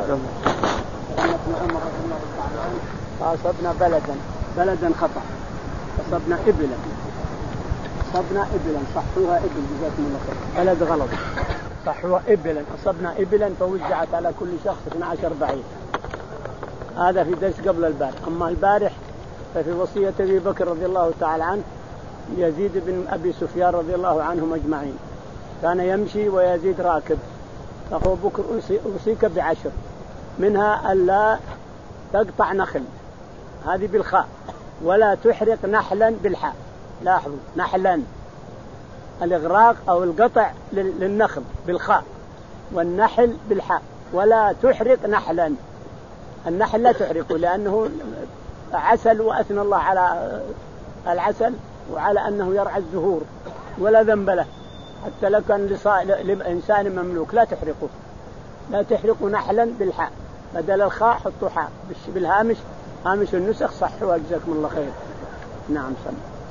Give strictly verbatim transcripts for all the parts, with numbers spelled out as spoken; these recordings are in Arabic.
ابن عمر رضي الله تعالى عنه أصبنا بلدا بلدا خطأ أصبنا إبلا أصبنا إبلا صحوها إبل جزاكم الله خير بلد غلط صحوها إبلا أصبنا إبلا فوزعت على كل شخص اثني عشر بعير. هذا في درس قبل البارح. أما البارح ففي وصية أبي بكر رضي الله تعالى عنه يزيد بن أبي سفيان رضي الله عنهم أجمعين كان يمشي ويزيد راكب فأبو بكر أوصيك بعشر منها ألا تقطع نخل هذه بالخاء ولا تحرق نحلا بالحاء. لاحظوا نحلا الإغراق أو القطع للنخل بالخاء والنحل بالحاء ولا تحرق نحلا. النحل لا تحرقه لأنه عسل وأثنى الله على العسل وعلى أنه يرعى الزهور ولا ذنب له حتى لو كان لإنسان مملوك لا تحرقه لا تحرقوا نحلا بالحاء بدل الخاء حطوا حاء بالهامش هامش النسخ صحوا جزاكم الله خير. نعم صلى.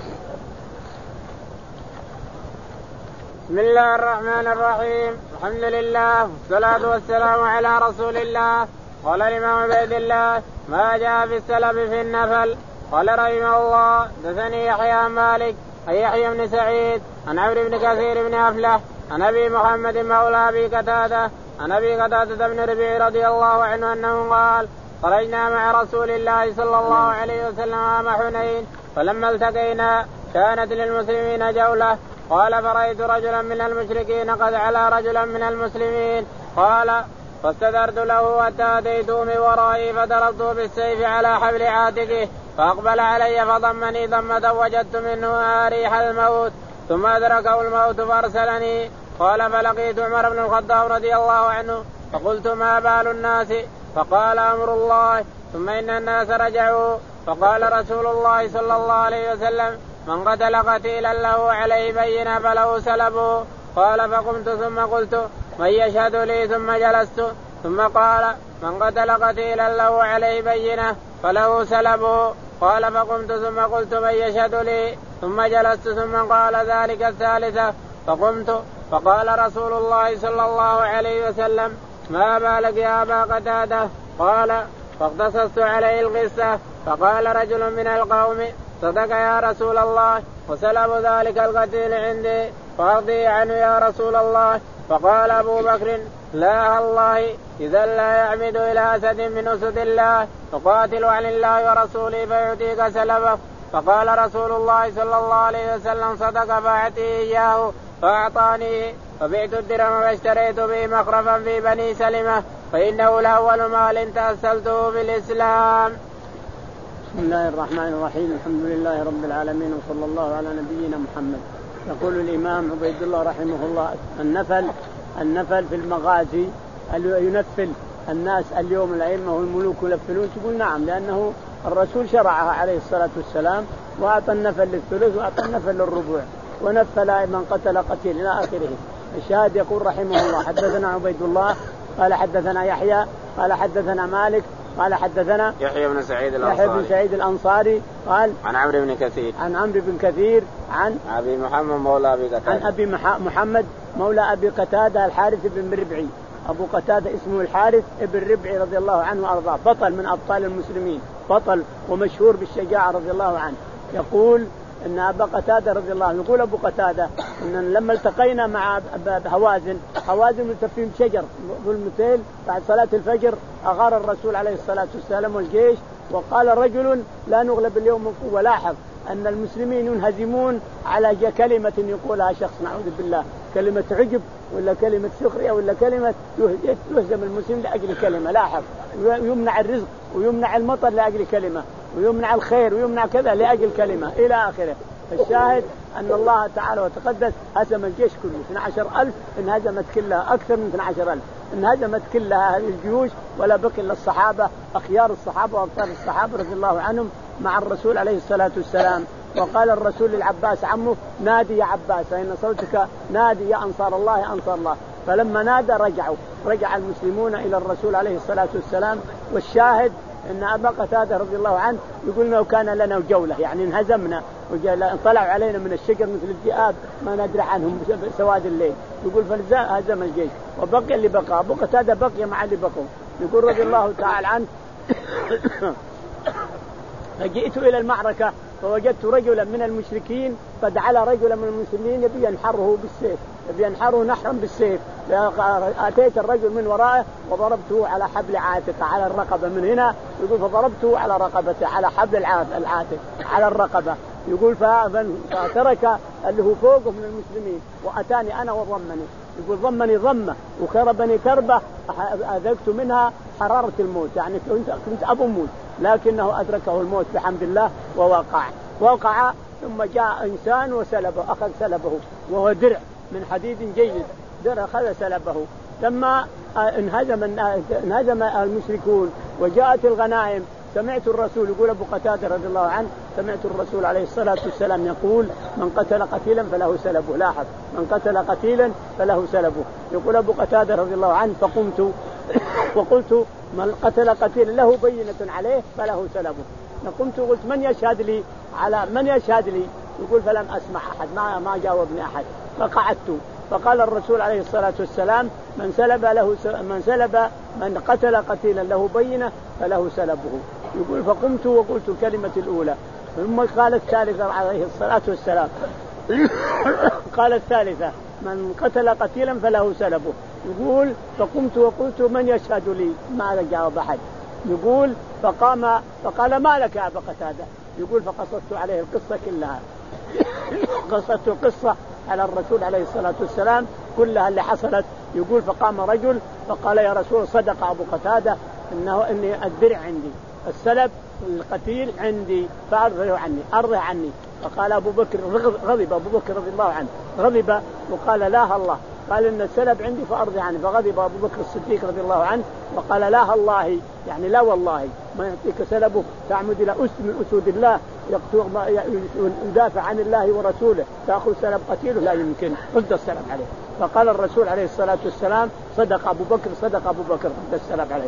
بسم الله الرحمن الرحيم الحمد لله والصلاة والسلام على رسول الله. قال الإمام عبيد الله ما جاء في السلف في النفل. قال رحمه الله دثني يحيى عن مالك عن يحيى بن سعيد عن عمرو بن كثير بن أفلح عن أبي محمد مولى أبي قتادة عن أبي قتادة بن ربيع رضي الله عنه أنه قال خرجنا مع رسول الله صلى الله عليه وسلم عام حنين فلما التقينا كانت للمسلمين جولة. قال فرأيت رجلا من المشركين قد علا رجلا من المسلمين. قال فاستدرت له حتى أتيته من ورائي فضربته بالسيف على حبل عاتقه فأقبل علي فضمني ضمة وجدت منه ريح الموت ثم أدركه الموت فأرسلني. قال فلقيت عمر بن الخطاب رضي الله عنه فقلت ما بال الناس؟ فقال أمر الله ثم إن الناس رجعوا. فقال رسول الله صلى الله عليه وسلم من قتل قتيلا له عليه بينة فله سلبه. قال فقمت ثم قلت من يشهد لي ثم جلست ثم قال من قتل قتيلا له عليه بينة فله سلبه. قال فقمت ثم قلت من يشهد لي ثم جلست ثم قال ذلك الثالثة. فقمت فقال رسول الله صلى الله عليه وسلم ما بالك يا أبا قتادة؟ قال فاقتصصت عليه القصة. فقال رجل من القوم صدق يا رسول الله وسلب ذلك القتيل عندي فأرضي عنه يا رسول الله. فقال أبو بكر لا الله إذا لا يعمد إلى أسد من أسد الله فقاتل عن الله ورسوله فيعطيك سلبه. فقال رسول الله صلى الله عليه وسلم صدق فأعطيه إياه فأعطانيه فبعت الدرهم واشتريت به مخرفا في بني سلمة فإنه الأول مال تأسلته في الإسلام. بسم الله الرحمن الرحيم الحمد لله رب العالمين وصلى الله على نبينا محمد. يقول الإمام عبيد الله رحمه الله النفل النفل في المغازي ينفل الناس اليوم الأئمة والملوك ينفلون تقول نعم لأنه الرسول شرعها عليه الصلاة والسلام وأعطى النفل للثلث وأعطى النفل للربع ونفل من قتل قتيل إلى آخره. الشاهد يقول رحمه الله حدثنا عبيد الله قال حدثنا يحيى قال حدثنا مالك قال حدثنا يحيى بن سعيد الأنصاري يحيى بن سعيد الأنصاري قال عن عمرو بن كثير عن عمرو بن كثير عن أبي محمد مولى أبي قتادة عن أبي محمد مولى أبي قتادة الحارث بن ربعي. أبو قتادة اسمه الحارث بن ربعي رضي الله عنه وأرضاه بطل من أبطال المسلمين بطل ومشهور بالشجاعة رضي الله عنه. يقول إن أبا قتادة رضي الله عنه يقول أبو قتادة إن لما التقينا مع هوازن هوازن ملتفين بشجر ذو المثيل بعد صلاة الفجر أغار الرسول عليه الصلاة والسلام والجيش وقال رجل لا نغلب اليوم من قوة. لاحظ أن المسلمين ينهزمون على كلمة يقولها شخص نعوذ بالله كلمة عجب ولا كلمة سخرية ولا كلمة يهزم المسلم لأجل كلمة. لاحظ يمنع الرزق ويمنع المطر لأجل كلمة ويمنع الخير ويمنع كذا لأجل كلمة إلى آخره. الشاهد أن الله تعالى وتقدس هزم الجيش كله اثني عشر ألف انهزمت كلها أكثر من اثني عشر ألف انهزمت كلها هذه الجيوش ولا بقي إلا الصحابة أخيار الصحابة وأبطال الصحابة رضي الله عنهم مع الرسول عليه الصلاة والسلام. وقال الرسول للعباس عمه نادي يا عباس فإن صوتك نادي يا أنصار الله يا أنصار الله. فلما نادى رجعوا رجع المسلمون إلى الرسول عليه الصلاة والسلام. والشاهد أن أبا قتادة رضي الله عنه يقول لو كان لنا جولة يعني انهزمنا طلعوا علينا من الشجر مثل الذئاب ما ندري عنهم سواد الليل. يقول فهزم الجيش وبقي اللي بقى. أبو قتادة بقي مع اللي بقوا يقول رضي الله تعالى عنه فجئت إلى المعركة فوجدت رجلا من المشركين قد على رجلا من المسلمين يبي ينحره بالسيف، يبي ينحره نحرا بالسيف، أتيت الرجل من ورائه وضربته على حبل عاتقه على الرقبة من هنا، يقول فضربته على رقبته على حبل العاتق على الرقبة، يقول فترك اللي هو فوقه من المسلمين وأتاني أنا وضمني، يقول ضمني ضمة وكربني كربة أذقت منها حرارة الموت، يعني كنت كنت أبو موت، لكنه أدركه الموت بحمد الله ووقع وقع ثم جاء إنسان وسلبه، أخذ سلبه وهو درع من حديد جيد، درع أخذ سلبه. لما انهزم انهزم المشركون وجاءت الغنائم سمعت الرسول يقول أبو قتادة رضي الله عنه سمعت الرسول عليه الصلاة والسلام يقول من قتل قتيلا فله سلبه، لاحظ من قتل قتيلا فله سلبه، يقول أبو قتادة رضي الله عنه فقمت وقلت من قتل قتيلا له بينة عليه فله سلبه، قمت وقلت من يشهد لي على من يشهد لي، يقول فلم أسمع أحد ما ما جاوبني أحد، فقعدت فقال الرسول عليه الصلاة والسلام من سلب له من سلب من قتل قتيلا له بينة فله سلبه، يقول فقمت وقلت الكلمة الأولى ثم قال الثالثة عليه الصلاة والسلام قال الثالثة من قتل قتيلا فله سلبه، يقول فقمت وقلت من يشهد لي ما جاوب أحد، يقول فقام فقال ما لك يا أبا قتادة، يقول فقصدت عليه القصة كلها قصدت القصة على الرسول عليه الصلاة والسلام كلها اللي حصلت، يقول فقام رجل فقال يا رسول صدق أبو قتادة إنه إني الدرع عندي السلب القتيل عندي فأرضه عني أرضه عني، فقال أبو بكر غضب أبو بكر رضي الله عنه غضب وقال لا الله، قال إن السلب عندي فأرضه عني، فغضب أبو بكر الصديق رضي الله عنه وقال لا الله يعني لا والله ما يعطيك سلبه تعمد إلى أسد من أسود الله يدافع عن الله ورسوله تأخذ سلب قتيله لا يمكن رد السلب عليه، فقال الرسول عليه الصلاة والسلام صدق أبو بكر صدق أبو بكر رد السلب عليه.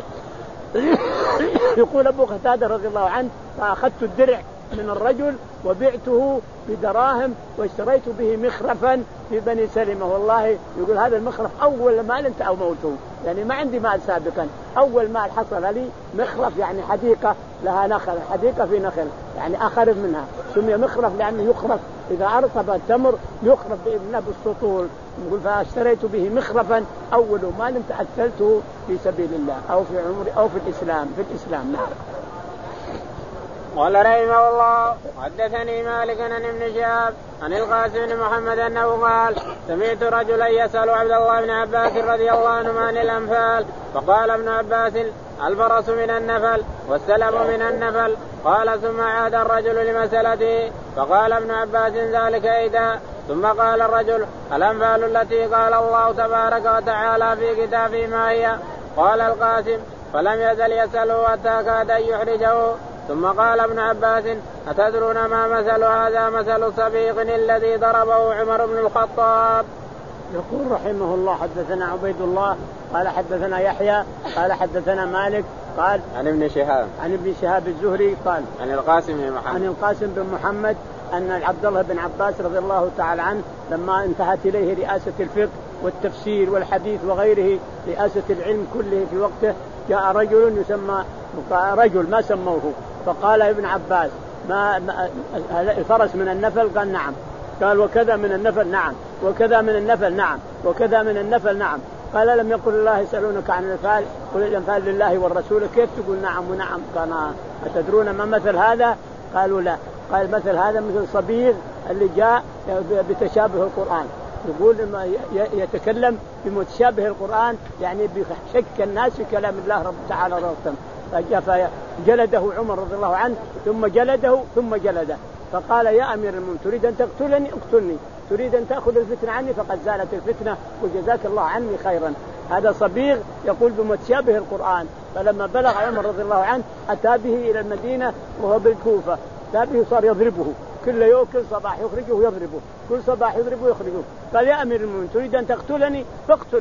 يقول أبو قتادة رضي الله عنه فأخذت الدرع من الرجل وبعته بدراهم واشتريت به مخرفا في بني سلمة، والله يقول هذا المخرف أول مال أنت أموته، يعني ما عندي مال سابقا، أول مال حصل لي مخرف يعني حديقة لها نخل، حديقة في نخل يعني أخرف منها، سمي مخرف لأنه يخرف إذا أرطب التمر يخرف بإذنه بالسطول، يقول فاشتريت به مخرفا أول مال أنت أكلته في سبيل الله أو في عمري أو في الإسلام في الإسلام. نعم. قال رحمه الله حدثني مالك عن ابن شهاب عن القاسم بن محمد أنه قال سمعت رجلا يسأل عبد الله بن عباس رضي الله عنه عن الأنفال، فقال ابن عباس الفرس من النفل والسلب من النفل، قال ثم عاد الرجل لمسألته فقال ابن عباس ذلك إيدا، ثم قال الرجل الأنفال التي قال الله تبارك وتعالى في كتابه ما هي؟ قال القاسم فلم يزل يسأله حتى كاد أن يحرجه، ثم قال ابن عباس أتدرون ما مثل هذا؟ مثل صبيغ الذي ضربه عمر بن الخطاب. يقول رحمه الله حدثنا عبيد الله قال حدثنا يحيى قال حدثنا مالك قال عن ابن شهاب عن ابن شهاب الزهري قال عن القاسم بن محمد عن القاسم بن محمد أن عبد الله بن عباس رضي الله تعالى عنه لما انتهت إليه رئاسة الفقه والتفسير والحديث وغيره رئاسة العلم كله في وقته، جاء رجل يسمى رجل ما سموه فقال ابن عباس ما الفرس من النفل؟ قال نعم، قال وكذا من النفل؟ نعم، وكذا من النفل؟ نعم، وكذا من النفل؟ نعم، قال لم يقل الله يسألونك عن الأنفال قل الأنفال لله والرسول، كيف تقول نعم ونعم؟ قال أتدرون ما مثل هذا؟ قالوا لا، قال مثل هذا مثل صبيغ اللي جاء بتشابه القرآن، يقول لما يتكلم بمتشابه القرآن يعني بشك الناس في كلام الله رب تعالى ربهم، فجلده عمر رضي الله عنه ثم جلده ثم جلده، فقال يا أمير المؤمنين تريد أن تقتلني اقتلني، تريد أن تأخذ الفتنة عني فقد زالت الفتنة وجزاك الله عني خيرا. هذا صبيغ يقول بمتشابه القرآن، فلما بلغ عمر رضي الله عنه أتى به إلى المدينة وهو بالكوفة، أتى به صار يضربه كل يوم كل صباح يخرجه ويضربه، كل صباح يضربه ويخرجه، قال يا أمير المؤمنين تريد أن تقتلني فاقتلني،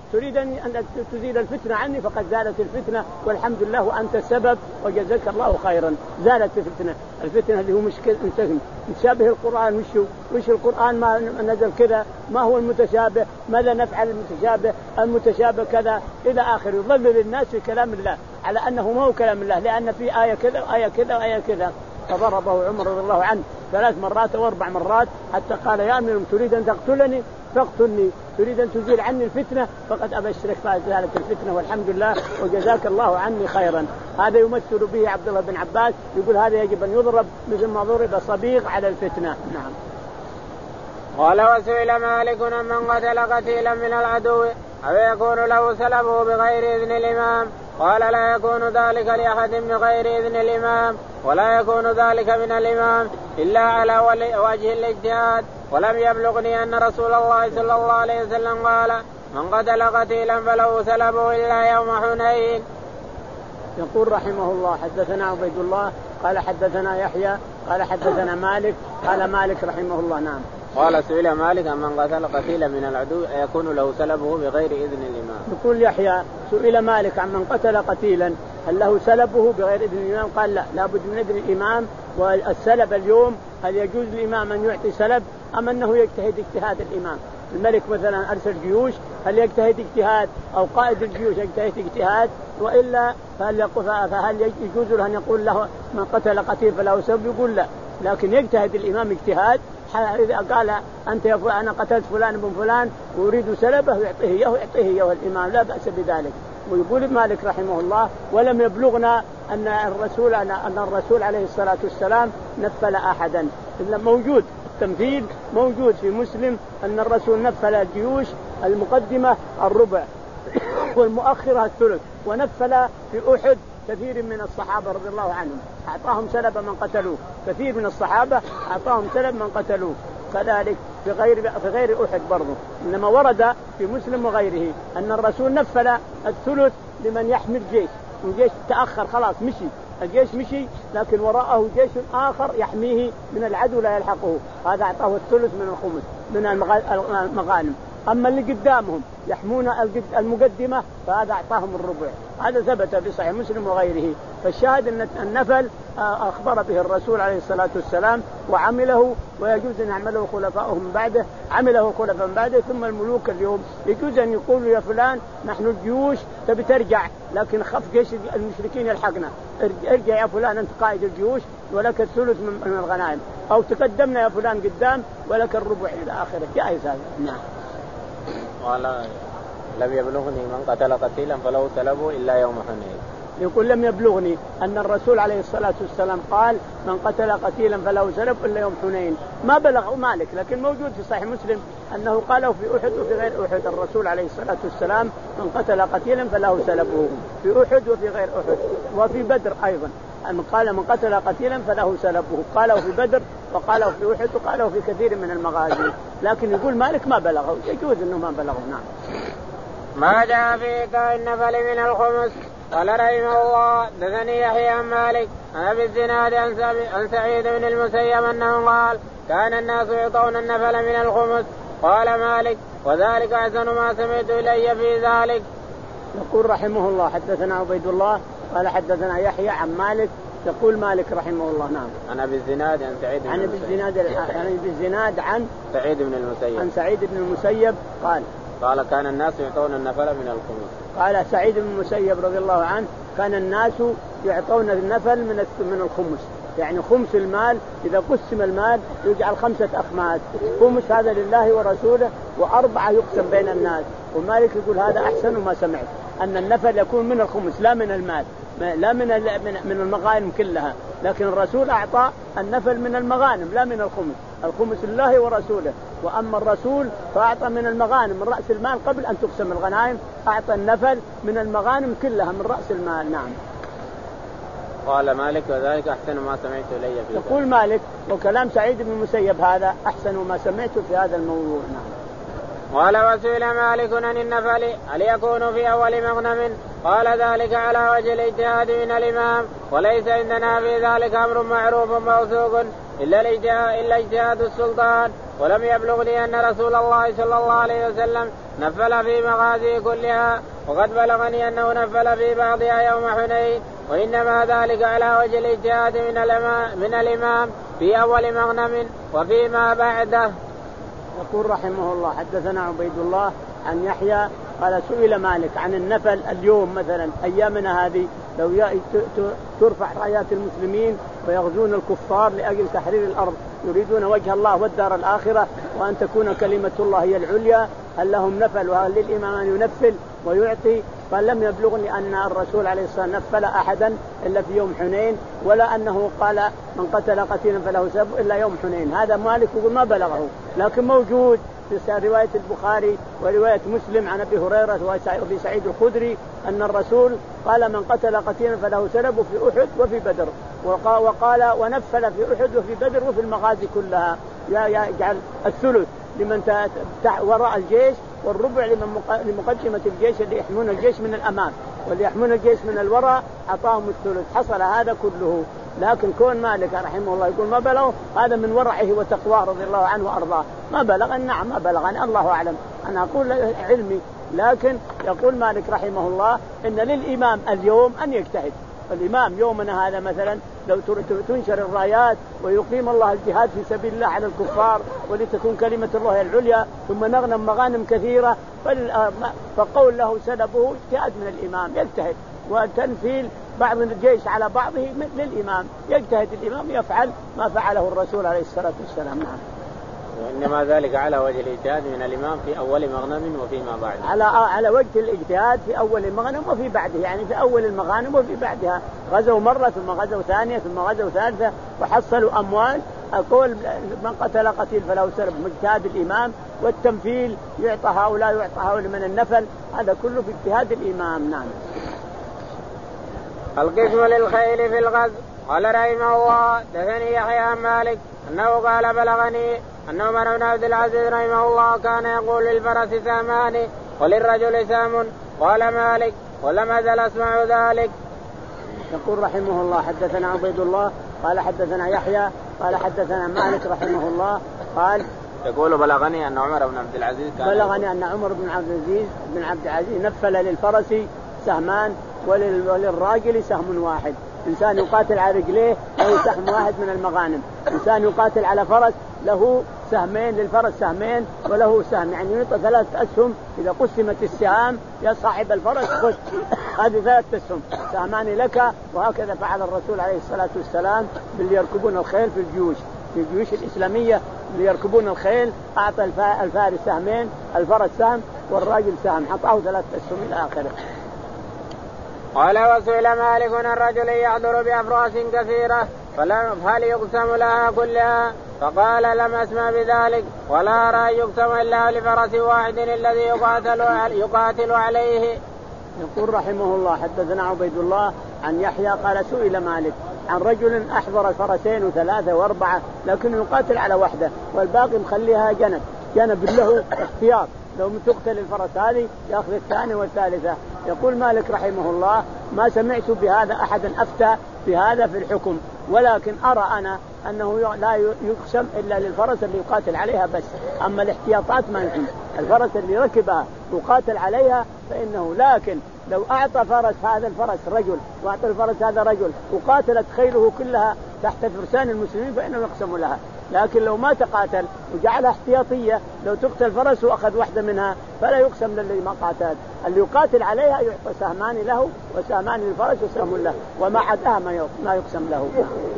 تريد أن تزيل الفتنة عني فقد زالت الفتنة والحمد لله وأنت السبب وجزاك الله خيرا. زالت الفتنة. الفتنة اللي هو مشكلة انتهم متشابه القرآن وشو وش القرآن ما نزل كذا ما هو المتشابه ماذا نفعل المتشابه المتشابه كذا إلى آخر. يضلل الناس في كلام الله على أنه ما هو كلام الله لأن في آية كذا وآية كذا وآية كذا. فضربه عمر رضي الله عنه ثلاث مرات واربع مرات حتى قال يا أمير تريد أن تقتلني فاقتلني تريد أن تزيل عني الفتنة فقد أبشرك فأزالت الفتنة والحمد لله وجزاك الله عني خيرا. هذا يمثل به عبد الله بن عباس يقول هذا يجب أن يضرب مثل ما ضرب صبيغ على الفتنة. نعم. قال وسئل مالك من قتل قتيلا من العدو أو يكون له سلبه بغير إذن الإمام قال لا يكون ذلك لأحد بغير إذن الإمام ولا يكون ذلك من الإمام إلا على وجه الاجتهاد ولم يبلغني أن رسول الله صلى الله عليه وسلم قال من قتل قتيلا فله سلبه إلا يوم حنين. يقول رحمه الله حدثنا عبيد الله قال حدثنا يحيى قال حدثنا مالك قال مالك رحمه الله. نعم. قال سئل مالك من قتل قتيلا من العدو يكون له سلبه بغير إذن الإمام. يقول يحيى سئل مالك عن من قتل قتيلا هل له سلبه بغير إذن الإمام قال لا لابد من إذن الإمام. والسلب اليوم هل يجوز الإمام أن يعطي سلب أم أنه يجتهد اجتهاد الإمام؟ الملك مثلا أرسل جيوش هل يجتهد اجتهاد أو قائد الجيوش يجتهد اجتهاد وإلا فهل, فهل يجوز له أن يقول له من قتل قتيل فله سلب؟ يقول لا لكن يجتهد الإمام اجتهاد. إذا قال أنت يا فلان أنا قتلت فلان بن فلان وأريد سلبه يعطيه إياه يعطيه إياه الإمام لا بأس بذلك. ويقول مالك رحمه الله ولم يبلغنا أن الرسول أن الرسول عليه الصلاة والسلام نفل أحدا إلا موجود التمثيل موجود في مسلم أن الرسول نفل الجيوش المقدمة الربع والمؤخرة الثلث ونفل في أحد كثير من الصحابة رضي الله عنهم أعطاهم سلب من قتلوه. كثير من الصحابة أعطاهم سلب من قتلوه. كذلك في غير في غير أحد برضه إنما ورد في مسلم وغيره أن الرسول نفل الثلث لمن يحمل جيش والجيش تأخر خلاص مشي الجيش مشي لكن وراءه جيش آخر يحميه من العدو لا يلحقه هذا أعطاه الثلث من الخمس من المغانم. أما اللي قدامهم يحمون المقدمة فهذا أعطاهم الربع. هذا ثبت في صحيح مسلم وغيره. فالشاهد أن النفل أخبر به الرسول عليه الصلاة والسلام وعمله ويجوز أن يعمله خلفاؤه من بعده عمله خلفاء من بعده. ثم الملوك اليوم يجوز أن يقولوا يا فلان نحن الجيوش تبي ترجع لكن خف جيش المشركين يلحقنا ارجع يا فلان أنت قائد الجيوش ولك الثلث من الغنائم أو تقدمنا يا فلان قدام ولك الربع إلى آخره جائز هذا. نعم. قال لم يبلغني من قتل قتيلا فله سلبه إلا يوم حنين. يقول لم يبلغني أن الرسول عليه الصلاة والسلام قال من قتل قتيلا فله سلب إلا يوم حنين. ما بلغ مالك لكن موجود في صحيح مسلم أنه قاله في أحد وفي غير أحد. الرسول عليه الصلاة والسلام من قتل قتيلا فله سلبه في أحد وفي غير أحد وفي بدر أيضا أن قال من قتل قتيلا فله سلبه قاله في بدر وقاله في أحد وقاله في كثير من المغازي. لكن يقول مالك ما بلغه يجوز أنه ما بلغه. نعم. ما جاء في كائن النفل من الخمس. قال رحمه الله دثني يحيى عن مالك عن أبي الزناد عن سعيد بن المسيب أنه قال كان الناس يعطون النفل من الخمس. قال مالك وذلك أحسن ما سمعت إلي في ذلك. يقول رحمه الله حدثنا عبيد الله قال حدثنا يحيى عن مالك يقول مالك رحمه الله. نعم. عن أبي الزناد عن سعيد بن عن أبي الزناد عن أبي الزناد عن سعيد بن المسيب عن سعيد بن المسيب قال قال كان الناس يعطون النفل من الخمس. قال سعيد بن المسيب رضي الله عنه كان الناس يعطون النفل من من الخمس يعني خمس المال إذا قسم المال يجعل خمسة أخماس خمس هذا لله ورسوله وأربعة يقسم بين الناس. ومالك يقول هذا أحسن ما سمعت أن النفل يكون من الخمس لا من المال لا من من المغانم كلها لكن الرسول أعطى النفل من المغانم لا من الخمس. الخمس لله ورسوله وأما الرسول فأعطى من المغانم من رأس المال قبل أن تقسم الغنائم أعطى النفل من المغانم كلها من رأس المال. نعم. قال مالك وذلك أحسن ما سمعت إلي في ذلك. يقول مالك وكلام سعيد بن المسيب هذا أحسن ما سمعته في هذا الموضوع. نعم. قال وسئل مالك عن النفل هل يكون في أول مغنم؟ قال ذلك على وجه الاجتهاد من الإمام وليس عندنا في ذلك أمر معروف موثوق إلا الاجتهاد إلا اجتهاد السلطان ولم يبلغني أن رسول الله صلى الله عليه وسلم نفل في مغازيه كلها، وقد بلغني أنه نفل في بعضها يوم حنين، وإنما ذلك على وجه الاجتهاد من الإمام, من الإمام في أول مغنم وفيما بعده. يقول رحمه الله حدثنا عبيد الله عن يحيى قال سئل مالك عن النفل اليوم مثلا أيامنا هذه لو ترفع رايات المسلمين ويغزون الكفار لأجل تحرير الأرض يريدون وجه الله والدار الآخرة وأن تكون كلمة الله هي العليا، هل لهم نفل وهل للإمام أن ينفل ويعطي؟ قال لم يبلغني أن الرسول عليه الصلاة والسلام نفل أحدا إلا في يوم حنين، ولا أنه قال من قتل قتيلا فله سبب إلا يوم حنين. هذا مالك يقول ما بلغه، لكن موجود في رواية البخاري ورواية مسلم عن أبي هريرة وفي سعيد الخدري أن الرسول قال من قتل قتيلا فله سلب في أحد وفي بدر، وقال ونفل في أحد وفي بدر وفي المغازي كلها، يجعل الثلث لمن وراء الجيش والربع لمقدمة الجيش اللي يحمون الجيش من الأمام واللي يحمون الجيش من الوراء أعطاهم الثلث. حصل هذا كله، لكن كون مالك رحمه الله يقول ما بلغ هذا من ورعه وتقواه رضي الله عنه وأرضاه. ما بلغ نعم ما بلغ أنا الله أعلم، أنا أقول علمي، لكن يقول مالك رحمه الله إن للإمام اليوم أن يجتهد. الإمام يومنا هذا مثلا لو تنشر الرايات ويقيم الله الجهاد في سبيل الله على الكفار ولتكون كلمة الله العليا ثم نغنم مغانم كثيرة، فقول له سلبه اجتهاد من الإمام يجتهد، وتنفيل بعض الجيش على بعضه للإمام يجتهد الإمام يفعل ما فعله الرسول عليه الصلاة والسلام. نعم. وإنما ذلك على وجه الاجتهاد من الإمام في أول مغنم وفيما بعد. على على وجه الاجتهاد في أول المغنم وفي بعده، يعني في أول المغانم وفي بعدها. غزوا مرة ثم غزوا ثانية ثم غزوا ثالثة وحصلوا أموال. أقول من قتل قتيل فله سلب اجتهاد الإمام، والتنفيل يعطى هؤلاء يعطى هؤلاء من النفل، هذا كله في اجتهاد الإمام. نعم. القسم للخيل في الغزو. قال رحمه الله دثني يحيى عن مالك أنه قال بلغني أن عمر بن عبد العزيز رحمه الله كان يقول للفرس سامان وللرجل سام. قال مالك ولم أزل أسمع ذلك. يقول رحمه الله حدثنا عبيد الله قال حدثنا يحيى قال حدثنا مالك رحمه الله قال يقول بلغني أن عمر بن عبد العزيز كان بلغني أن عمر بن عبد العزيز بن عبد العزيز نفل للفرس سهمان وللراجل سهم واحد. إنسان يقاتل على رجليه له سهم واحد من المغانم، إنسان يقاتل على فرس له سهمين، للفرس سهمين وله سهم، يعني يعطى ثلاث أسهم. إذا قسمت السهام يا صاحب الفرس خذ هذه ثلاث أسهم سهمان لك. وهكذا فعل الرسول عليه الصلاة والسلام باللي يركبون الخيل في الجيوش في الجيوش الإسلامية اللي يركبون الخيل، أعطى الفارس سهمين الفرس سهم والراجل سهم، حطاه ثلاث أسهم إلى آخره. قال وسئل مالك الرجل يعذر بأفراس كثيرة فهل يقسم لها كلها؟ فقال لم أسمع بذلك ولا أرى يقسم إلا لفرس واحد الذي يقاتل, يقاتل عليه. يقول رحمه الله حدثنا عبيد الله عن يحيى قال سئل مالك عن رجل أحضر فرسين وثلاثة وأربعة لكنه يقاتل على واحدة والباقي مخليها جنب جنب له اختيار، لو تقتل الفرس هذه يأخذ الثانية والثالثة. يقول مالك رحمه الله ما سمعت بهذا أحدا أفتى بهذا في الحكم، ولكن أرى أنا أنه لا يقسم إلا للفرس اللي يقاتل عليها بس، أما الاحتياطات ما يمكن. الفرس اللي ركبها يقاتل عليها فإنه، لكن لو أعطى فرس هذا الفرس رجل وأعطى الفرس هذا رجل وقاتلت خيله كلها تحت فرسان المسلمين فإنه يقسم لها. لكن لو ما تقاتل وجعلها احتياطية لو تقتل فرس وأخذ واحدة منها فلا يقسم للي ما قاتل. اللي يقاتل عليها يعطى سهمان له وسهمان للفرس وسهم له، وما عداها ما يقسم له.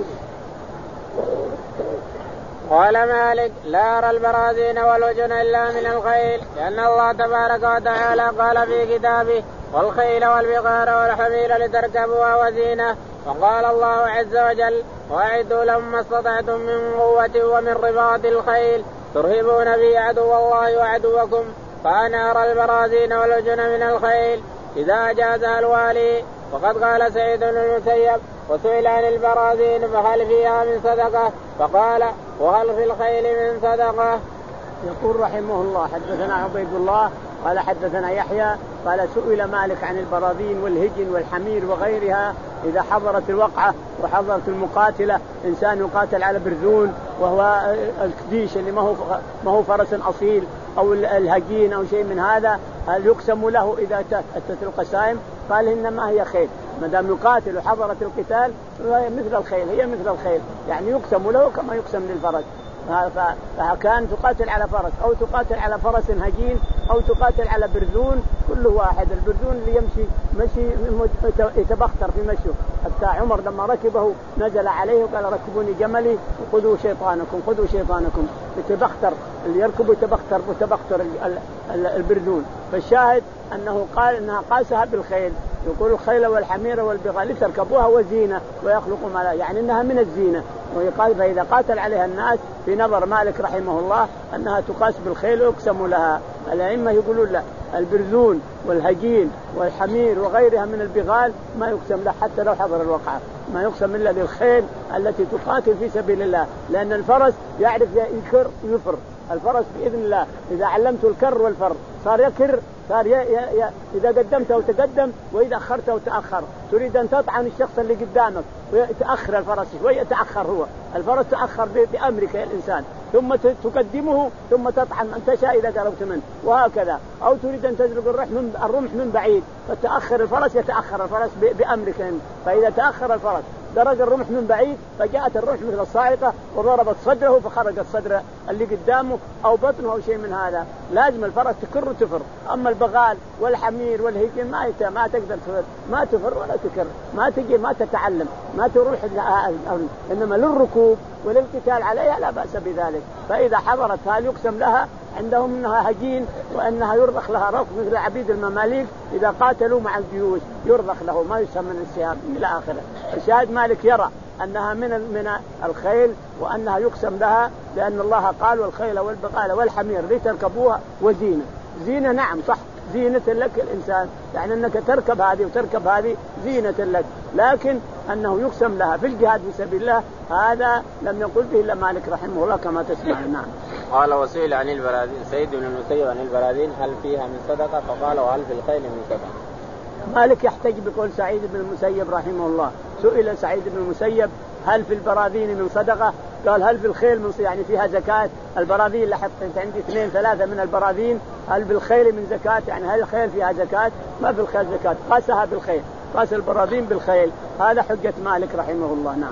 قال مالك لا أرى البراذين والوجن إلا من الخيل، لأن الله تبارك وتعالى قال في كتابه والخيل والبغار والحمير لتركبوها وزينة. وقال الله عز وجل وأعدوا لهم ما استطعتم من قوة ومن رباط الخيل ترهبون به عدو الله وعدوكم. فأنا أرى البراذين والوجن من الخيل إذا جازها الوالي. وقد قال سعيد بن المسيب وسئل عن البراذين فهل فيها من صدقة؟ فقال وهل في الخيل من صدقة؟ يقول رحمه الله حدثنا عبيد الله قال حدثنا يحيى قال سئل مالك عن البراذين والهجن والحمير وغيرها إذا حضرت الوقعة وحضرت المقاتلة، إنسان يقاتل على برزون وهو الكديش اللي ما هو ما هو فرس أصيل أو الهجين أو شيء من هذا، هل يقسم له إذا أتت القسائم؟ قال إنما هي خيل، ما دام يقاتل وحضرت القتال هي مثل الخيل، هي مثل الخيل، يعني يقسم له كما يقسم للفرس. فكان تقاتل على فرس أو تقاتل على فرس هجين أو تقاتل على برزون، كله واحد. البرزون اللي يمشي مشي يتبختر في مشيه، حتى عمر لما ركبه نزل عليه وقال ركبوني جملي وخذوا شيطانكم خذوا شيطانكم، يتبختر اللي يركب يتبختر وتبختر البرزون. فالشاهد أنه قال إنها قاسها بالخيل، يقول الخيل والحمير والبغال لتركبوها وزينة ويخلق ما لا، يعني إنها من الزينة. ويقال فإذا قاتل عليها الناس في نظر مالك رحمه الله أنها تقاس بالخيل ويقسم لها. الأئمة يقولون لا، البرزون والهجين والحمير وغيرها من البغال ما يقسم له حتى لو حضر الوقعة، ما يقسم إلا للخيل التي تقاتل في سبيل الله، لأن الفرس يعرف يكر ويفر. الفرس بإذن الله إذا علمته الكر والفر صار يكر، صار ي... ي... ي... إذا قدمته تقدم وإذا أخرته تأخر. تريد أن تطعن الشخص اللي قدامك ويتأخر الفرس شوية، يتأخر هو الفرس تأخر ب... بأمرك يا الإنسان، ثم ت... تقدمه ثم تطعن من تشاء إذا قربت منه، وهكذا. أو تريد أن تزرق الرمح من... الرمح من بعيد فتأخر الفرس، يتأخر الفرس ب... بأمرك. فإذا تأخر الفرس درج الرمح من بعيد فجاءت الرمح مثل الصاعقة وضربت صدره فخرج الصدر اللي قدامه أو بطنه أو شيء من هذا. لازم الفرس تكر وتفر. أما البغال والحمير والهجين ما يت... ما تقدر تفر، ما تفر ولا تكر، ما تجي ما تتعلم ما تروح، إنما للركوب وللقتال عليها لا بأس بذلك. فإذا حضرت هل يقسم لها عندهم أنها هجين وأنها يرضخ لها رفض مثل عبيد المماليك إذا قاتلوا مع الجيوش يرضخ له ما يسمى من السهام إلى آخره. الشاهد مالك يرى أنها من من الخيل وأنها يقسم لها، لأن الله قال والخيل والبغال والحمير لتركبوها وزينة. زينة نعم صح، زينة لك الإنسان، يعني أنك تركب هذه وتركب هذه زينة لك، لكن أنه يقسم لها في الجهاد في سبيل الله هذا لم يقل به إلا مالك رحمه الله كما تسمع. نعم. قال وسئل عن البراذين سيد بن المسيب عن البراذين هل فيها من صدقة؟ فقال وهل في الخيل من صدقة؟ مالك يحتج بقول سعيد بن المسيب رحمه الله. سئل سعيد بن المسيب هل في البراذين من صدقة؟ قال هل في الخيل من صدقة؟ يعني فيها زكاة. البراذين لحقت عندي اثنين ثلاثة من البراذين، هل بالخيل من زكاة؟ يعني هل الخيل فيها زكاة؟ ما في الخيل زكاة، قاسها بالخيل، قاس البراذين بالخيل. هذا حجة مالك رحمه الله. نعم.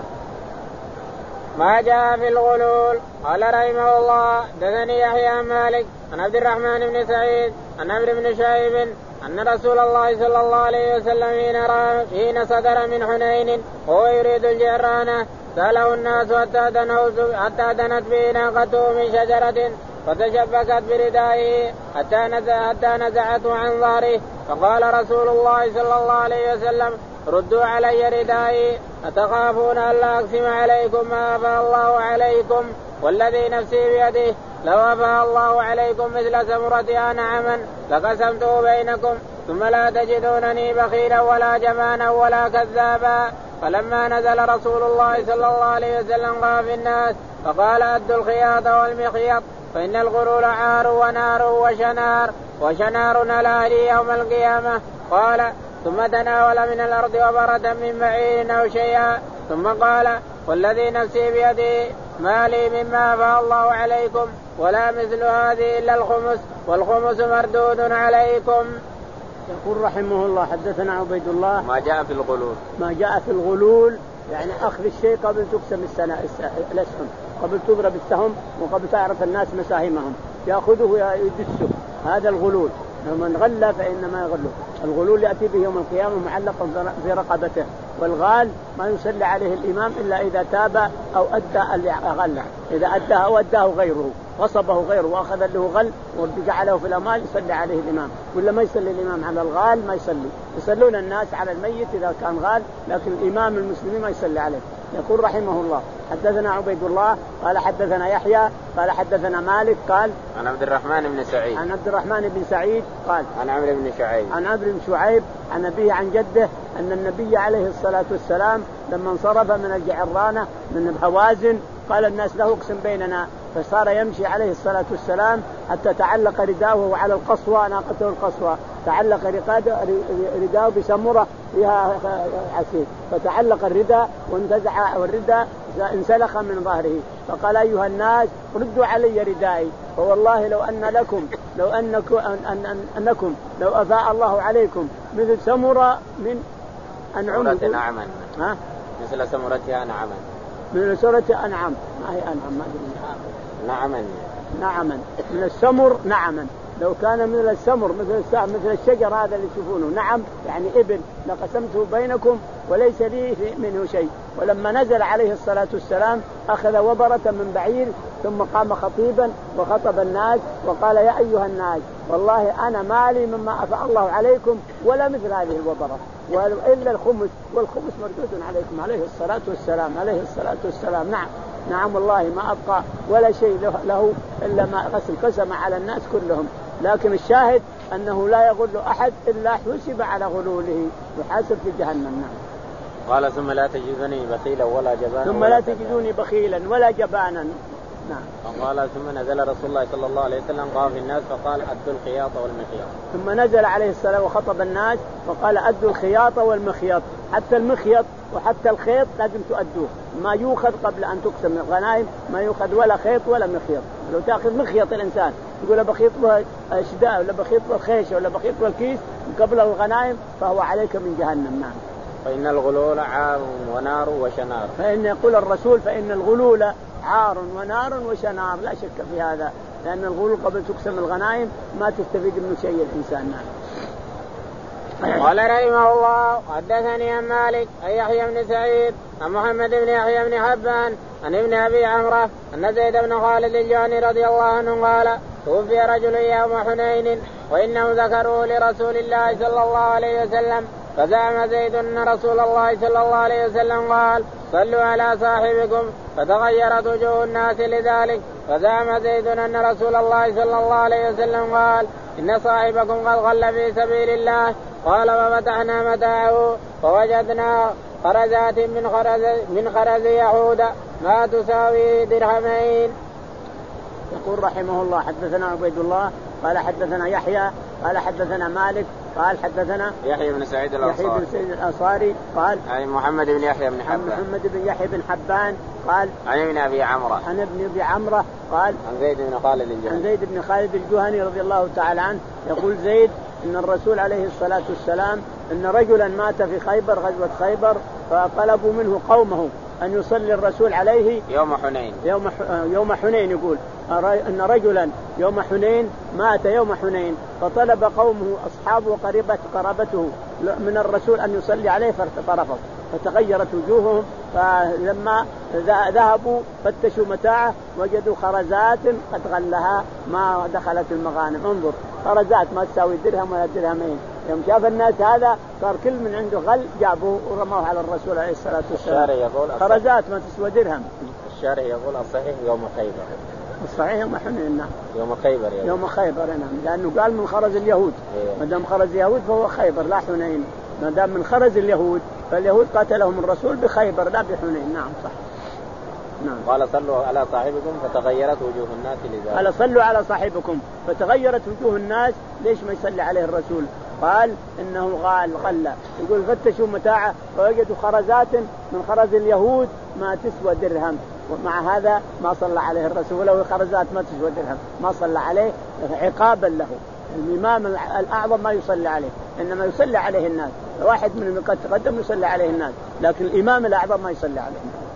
ما جاء في الغلول. قال رحمه الله دثني يحيى عن مالك عن عبد الرحمن بن سعيد عن عمرو بن شعيب أن رسول الله صلى الله عليه وسلم حين صدر من حنين وهو يريد الجعرانة سأله الناس حتى دنت به ناقته من شجرة فتشبكت بردائه حتى نزعته عن ظهره، فقال رسول الله صلى الله عليه وسلم ردوا علي ردائي أتخافون أن لا أقسم عليكم ما أفاء الله عليكم والذي نفسي بيده لو أفاء الله عليكم مثل سمرة نعما لقسمته بينكم ثم لا تجدونني بخيلا ولا جبانا ولا كذابا. فلما نزل رسول الله صلى الله عليه وسلم قال في الناس فقال أدوا الخياط والمخيط فإن الغلول عار ونار وشنار وشنارنا الأهلي يوم القيامة. قال ثم تناول من الأرض وبرة من بعير أو شيئا ثم قال والذي نفسي بيده ما لي مما أفاء الله عليكم ولا مثل هذه إلا الخمس والخمس مردود عليكم. يقول رحمه الله حدثنا عبيد الله ما جاء في الغلول. ما جاء في الغلول يعني أخذ الشيء قبل تقسم السنة الأسهم، قبل تضرب السهم وقبل تعرف الناس مساهمهم، يأخذه يدسه، هذا الغلول. من غل فإنما يغله. الغلول يأتي به يوم القيامة معلقا في رقبته، والغال ما يصلي عليه الإمام إلا إذا تاب أو أدى اللي غله، إذا أدى أو أداه غيره غصبه غيره وأخذ له غل وجعله في الأمال يصلي عليه الإمام، ولا ما يصلي الإمام على الغال ما يصلي، يصلون الناس على الميت إذا كان غال، لكن الإمام المسلمين ما يصلي عليه. يقول رحمه الله حدثنا عبيد الله قال حدثنا يحيى قال حدثنا مالك قال عن عبد الرحمن بن سعيد عن عبد الرحمن بن سعيد قال عن عمرو بن شعيب عن عمرو بن شعيب عن أبيه عن جده أن النبي عليه الصلاة والسلام لما انصرف من الجعرانة من هوازن قال الناس له اقسم بيننا، فصار يمشي عليه الصلاة والسلام حتى تعلق رداءه على القصوى، ناقته القصوى، تعلق رداءه بسمرة فيها عسير، فتعلق الرداء وانتزع والرداء انسلخ من ظهره، فقال أيها الناس ردوا علي ردائي، فوالله لو أن لكم لو أنكم, أن أن أنكم لو أفاء الله عليكم مثل سمرة من أنعم نعما ها مثل سمرتها نعما من سورة أنعم، ما هي أنعم ما نعما نعما من السمر نعما، لو كان مثل السمر مثل مثل الشجر هذا اللي تشوفونه نعم يعني ابن لقسمته بينكم وليس لي منه شيء. ولما نزل عليه الصلاة والسلام أخذ وبرة من بعير ثم قام خطيبا وخطب الناس وقال يا أيها الناس والله أنا مالي مما أفاء الله عليكم ولا مثل هذه الوبرة إلا الخمس، والخمس مردود عليكم عليه الصلاة والسلام عليه الصلاة والسلام. نعم نعم والله ما أبقى ولا شيء له إلا ما قسم على الناس كلهم، لكن الشاهد أنه لا يغل أحد إلا حسب على غلوله يحاسب في جهنم. نعم. قال ثم لا تجدوني بخيلا ولا جبانا ثم لا تجدوني بخيلا ولا جبانا. نعم. قال ثم نزل رسول الله صلى الله عليه وسلم قام في الناس فقال أدوا الخياط والمخيط. ثم نزل عليه السلام وخطب الناس وقال أدوا الخياط والمخيط، حتى المخيط وحتى الخيط لازم تؤدوه، ما يؤخذ قبل أن تقسم الغنائم ما يؤخذ ولا خيط ولا مخيط. لو تأخذ مخيط الإنسان يقول بخيط شداء ولا بخيط الخيش ولا بخيط الكيس قبل الغنائم فهو عليك من جهنم. نعم. فإن الغلول عار ونار وشنار. فإن يقول الرسول فإن الغلول عار ونار وشنار، لا شك في هذا، لأن الغلول قبل تقسم الغنائم ما تستفيد منه شيء الإنسان. قال رحمه الله حدثني عن مالك عن يحيى بن سعيد عن محمد بن يحيى بن حبان عن ابن أبي عمرة أن زيد بن خالد الجهني رضي الله عنه قال توفي رجل يوم حنين وإنهم ذكروا لرسول الله صلى الله عليه وسلم، فزعم زيد أن رسول الله صلى الله عليه وسلم قال صلوا على صاحبكم، فتغيرت وجوه الناس لذلك، فزعم زيد أن رسول الله صلى الله عليه وسلم قال إن صاحبكم قد غل في سبيل الله. قال ففتحنا متاعه فوجدنا خرزات من خرز من خرز يهود ما تساوي درهمين. يقول رحمه الله حدثنا عبيد الله قال حدثنا يحيى قال حدثنا مالك قال حدثنا يحيى بن سعيد الأنصاري يحيى بن سعيد الأنصاري قال عن محمد بن يحيى بن حبان محمد بن يحيى بن حبان قال عن ابن أبي عمرة عن ابن أبي عمرة قال عن زيد بن خالد الجهني عن زيد بن خالد الجهني رضي الله تعالى عنه يقول زيد إن الرسول عليه الصلاة والسلام إن رجلا مات في خيبر غزوة خيبر فطلبوا منه قومه أن يصلي الرسول عليه يوم حنين يوم يوم حنين يقول أن رجلا يوم حنين مات يوم حنين فطلب قومه أصحابه وقريبة قرابته من الرسول أن يصلي عليه فرفض، فتغيرت وجوههم، فلما ذهبوا فتشوا متاعه وجدوا خرزات قد غلها ما دخلت المغانم. انظر خرزات ما تساوي درهم ولا درهمين، يوم شاف الناس هذا صار كل من عنده غل جابوه ورموه على الرسول عليه الصلاة والسلام. خرزات ما تسوى درهم. الشارع يقول الصحيح يوم خيبر. الصحيح يوم حنين. يوم خيبر يوم, يوم خيبر نعم، لأنه قال من خرز اليهود. ما دام خرز اليهود فهو خيبر لا حنين، ما دام من خرز اليهود فاليهود قاتلهم الرسول بخيبر لا بحنين. نعم صح. نعم. قال صلوا على صاحبكم فتغيرت وجوه الناس لذلك. قال صلوا على صاحبكم فتغيرت وجوه الناس، ليش ما يصلي عليه الرسول؟ قال إنه غال غلة، يقول فتشوا متاعه فوجدوا خرزات من خرز اليهود ما تسوى درهم، ومع هذا ما صلى عليه الرسول، ولو خرزات ما تسوى درهم ما صلى عليه عقابا له. الإمام الأعظم ما يصلي عليه، إنما يصلي عليه الناس، واحد من المقد تقدم يصلي عليه الناس، لكن الإمام الأعظم ما يصلي عليه الناس.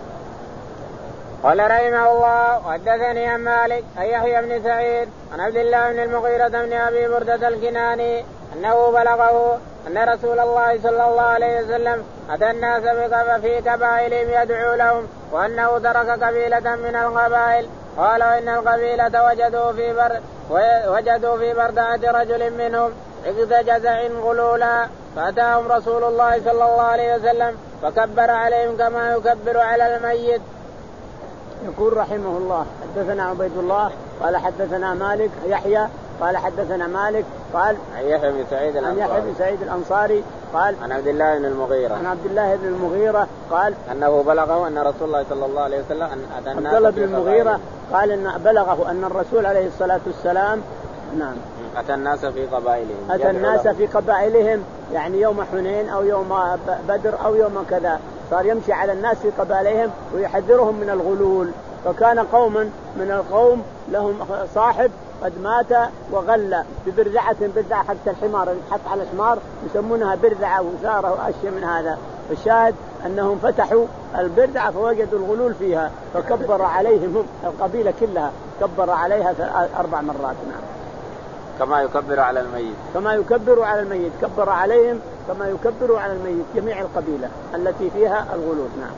قال رحمه الله وحدثني عن مالك عن يحيى بن سعيد عن عبد الله بن المغيرة بن أبي بردة الكناني أنه بلغه أن رسول الله صلى الله عليه وسلم أتى الناس في قبائلهم يدعو لهم، وأنه ترك قبيلة من القبائل. قال وإن القبيلة وجدوا في بر وجدوا في بردعة رجل منهم عقد جزع غلولا، فأتاهم رسول الله صلى الله عليه وسلم فكبر عليهم كما يكبر على الميت. يقول رحمه الله حدثنا عبيد الله قال حدثنا مالك يحيى قال حدثنا مالك قال عن يحيى بن سعيد الأنصاري عن يحيى بن سعيد الأنصاري قال عن عبد الله بن المغيرة عن عبد الله بن المغيرة قال أنه بلغه أن رسول الله صلى الله عليه وسلم أتى الناس. عبد الله بن المغيرة قال إن بلغه أن الرسول عليه الصلاة والسلام نعم أتى الناس في قبائلهم أتى الناس في قبائلهم يعني يوم حنين أو يوم بدر أو يوم كذا، صار يمشي على الناس في قبائلهم ويحذرهم من الغلول. فكان قوما من القوم لهم صاحب قد مات وغلى ببردعة، بردعة حتى الحمار اللي تحط على الحمار يسمونها بردعة وزارة وأشياء من هذا. فالشاهد أنهم فتحوا البردعة فوجدوا الغلول فيها فكبر عليهم القبيلة كلها، كبر عليها أربع مرات. نعم كما يكبر على الميت كما يكبر على الميت، كبر عليهم كما يكبر على الميت جميع القبيلة التي فيها الغلول. نعم.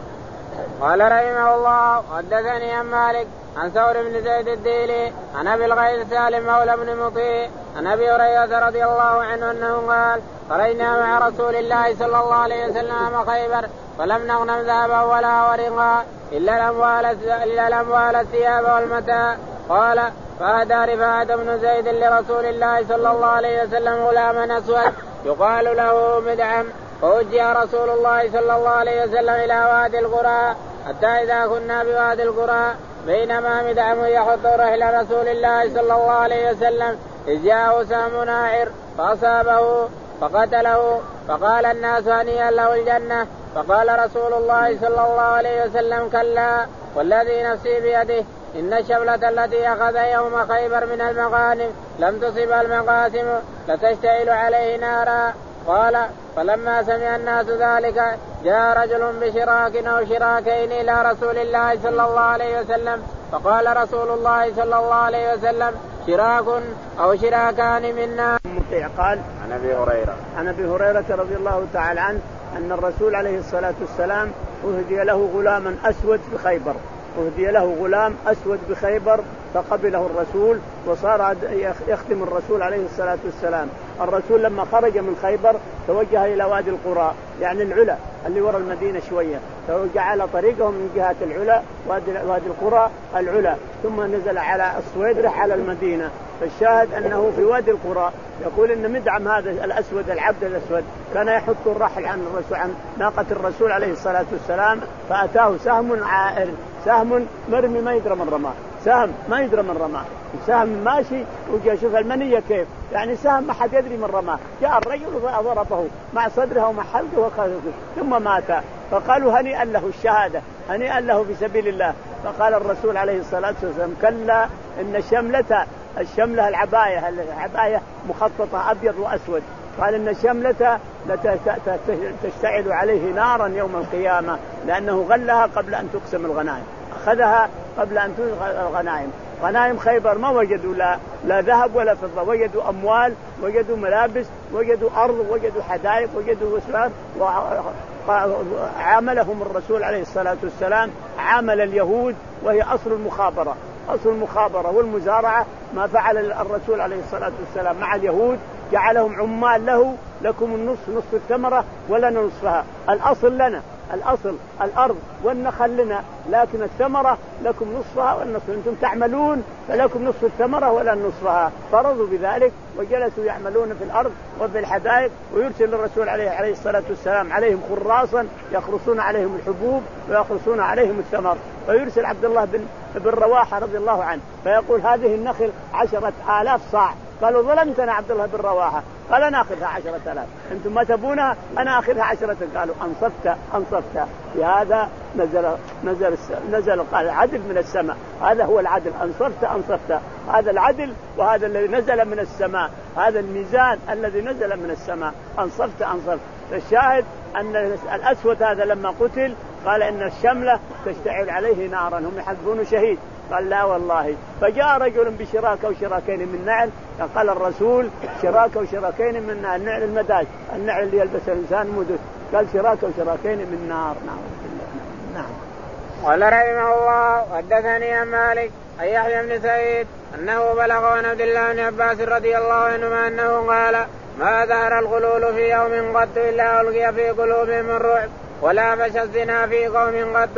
قال رحمه الله حدثني عن مالك عن ثور بن زيد الديلي عن ابي الغيث سالم مولى بن مطيع عن ابي هريره رضي الله عنه انه قال خرجنا مع رسول الله صلى الله عليه وسلم خيبر فلم نغنم ذهبا ولا ورقا الا الاموال الا الاموال الثياب والمتاع. قال فأهدى رفاعة بن زيد لرسول الله صلى الله عليه وسلم غلاما أسود يقال له مدعم، فوجي رسول الله صلى الله عليه وسلم إلى وادي القرى حتى إذا كنا بوادي القرى بينما مدعم يحط رحل رسول الله صلى الله عليه وسلم إذ جاءه سهم ناعر فأصابه فقتله، فقال الناس هنيئا له الجنة. فقال رسول الله صلى الله عليه وسلم كلا والذي نفسي بيده إن الشبلة التي أخذ يوم خيبر من المغانم لم تصب المقاسم لتشتعل عليه نارا. قال فلما سمع الناس ذلك جاء رجل بشراك أو شراكين إلى رسول الله صلى الله عليه وسلم فقال رسول الله صلى الله عليه وسلم شراك أو شراكان منا. قال عن أبي هريرة عن أبي هريرة رضي الله تعالى عنه أن الرسول عليه الصلاة والسلام أهدي له غلاما أسود بخيبر، أهدي له غلام أسود بخيبر فقبله الرسول وصار يخدم الرسول عليه الصلاة والسلام. الرسول لما خرج من خيبر توجه إلى وادي القرى يعني العلا اللي وراء المدينة شوية، فجعل طريقه من جهة العلا وادي القرى العلا ثم نزل على الصويدرة على المدينة. فالشاهد أنه في وادي القرى يقول إن مدعم هذا الأسود العبد الأسود كان يحط الرحل عن الرسول عن ناقة الرسول عليه الصلاة والسلام فأتاه سهم عائر، سهم مرمي ما يدرى من رماه، سهم ما يدرى من رماه، سهم ماشي وجاء شوف المنية كيف يعني سهم ما حد يدري من رماه، جاء الرجل وضربه مع صدره ومع حلقه وخلقه ثم مات. فقالوا هنيئا له الشهادة، هنيئا له في سبيل الله. فقال الرسول عليه الصلاة والسلام كلا إن شملة الشملة العباية العباية مخططة أبيض وأسود، قال إن الشملة تشتعل عليه نارا يوم القيامة لأنه غلها قبل أن تقسم الغنائم، أخذها قبل أن تقسم الغنائم. غنائم خيبر ما وجدوا لا, لا ذهب ولا فضة، وجدوا أموال، وجدوا ملابس، وجدوا أرض، وجدوا حدائق، وجدوا وسار. وعاملهم الرسول عليه الصلاة والسلام عامل اليهود وهي أصل المخابرة، أصل المخابرة والمزارعة ما فعل الرسول عليه الصلاة والسلام مع اليهود، جعلهم عمال له، لكم النصف نصف الثمرة ولنا نصفها، الأصل لنا الأصل الأرض والنخل لنا لكن الثمرة لكم نصفها والنصف، أنتم تعملون فلكم نصف الثمرة ولا نصفها. فرضوا بذلك وجلسوا يعملون في الأرض وفي الحدائق، ويرسل الرسول عليه عليه الصلاة والسلام عليهم خراصا يخرصون عليهم الحبوب ويخرصون عليهم الثمر، ويرسل عبد الله بن بن رواحة رضي الله عنه فيقول هذه النخل عشرة آلاف صاع. قالوا ظلمتنا عبد الله بن رواحة، قال أنا أخذها عشرة آلاف، أنتم ما تبونها أنا أخذها عشرة. قالوا أنصفت أنصفت. بهذا نزل نزل نزل قال العدل من السماء، هذا هو العدل، أنصفت أنصفت، هذا العدل وهذا الذي نزل من السماء، هذا الميزان الذي نزل من السماء، أنصفت أنصفت. فالشاهد أن الأسود هذا لما قتل قال إن الشملة تشتعل عليه نارا، هم يحسبونه شهيد، قال لا والله. فجاء رجل بشراك أو شراكين من نعل، قال الرسول شراك أو شراكين من نعل، نعل المداج النعل اللي يلبس الإنسان مدد، قال شراك أو شراكين من نار. نعم نعم. قال رحمه الله حدثني عن مالك عن يحيى بن سعيد أنه بلغ عن عبد الله بن عباس رضي الله عنهما أنه قال ما ظهر الغلول في يوم قط إلا ألقي في قلوبهم الرعب ولا فشى الزنا في قوم قط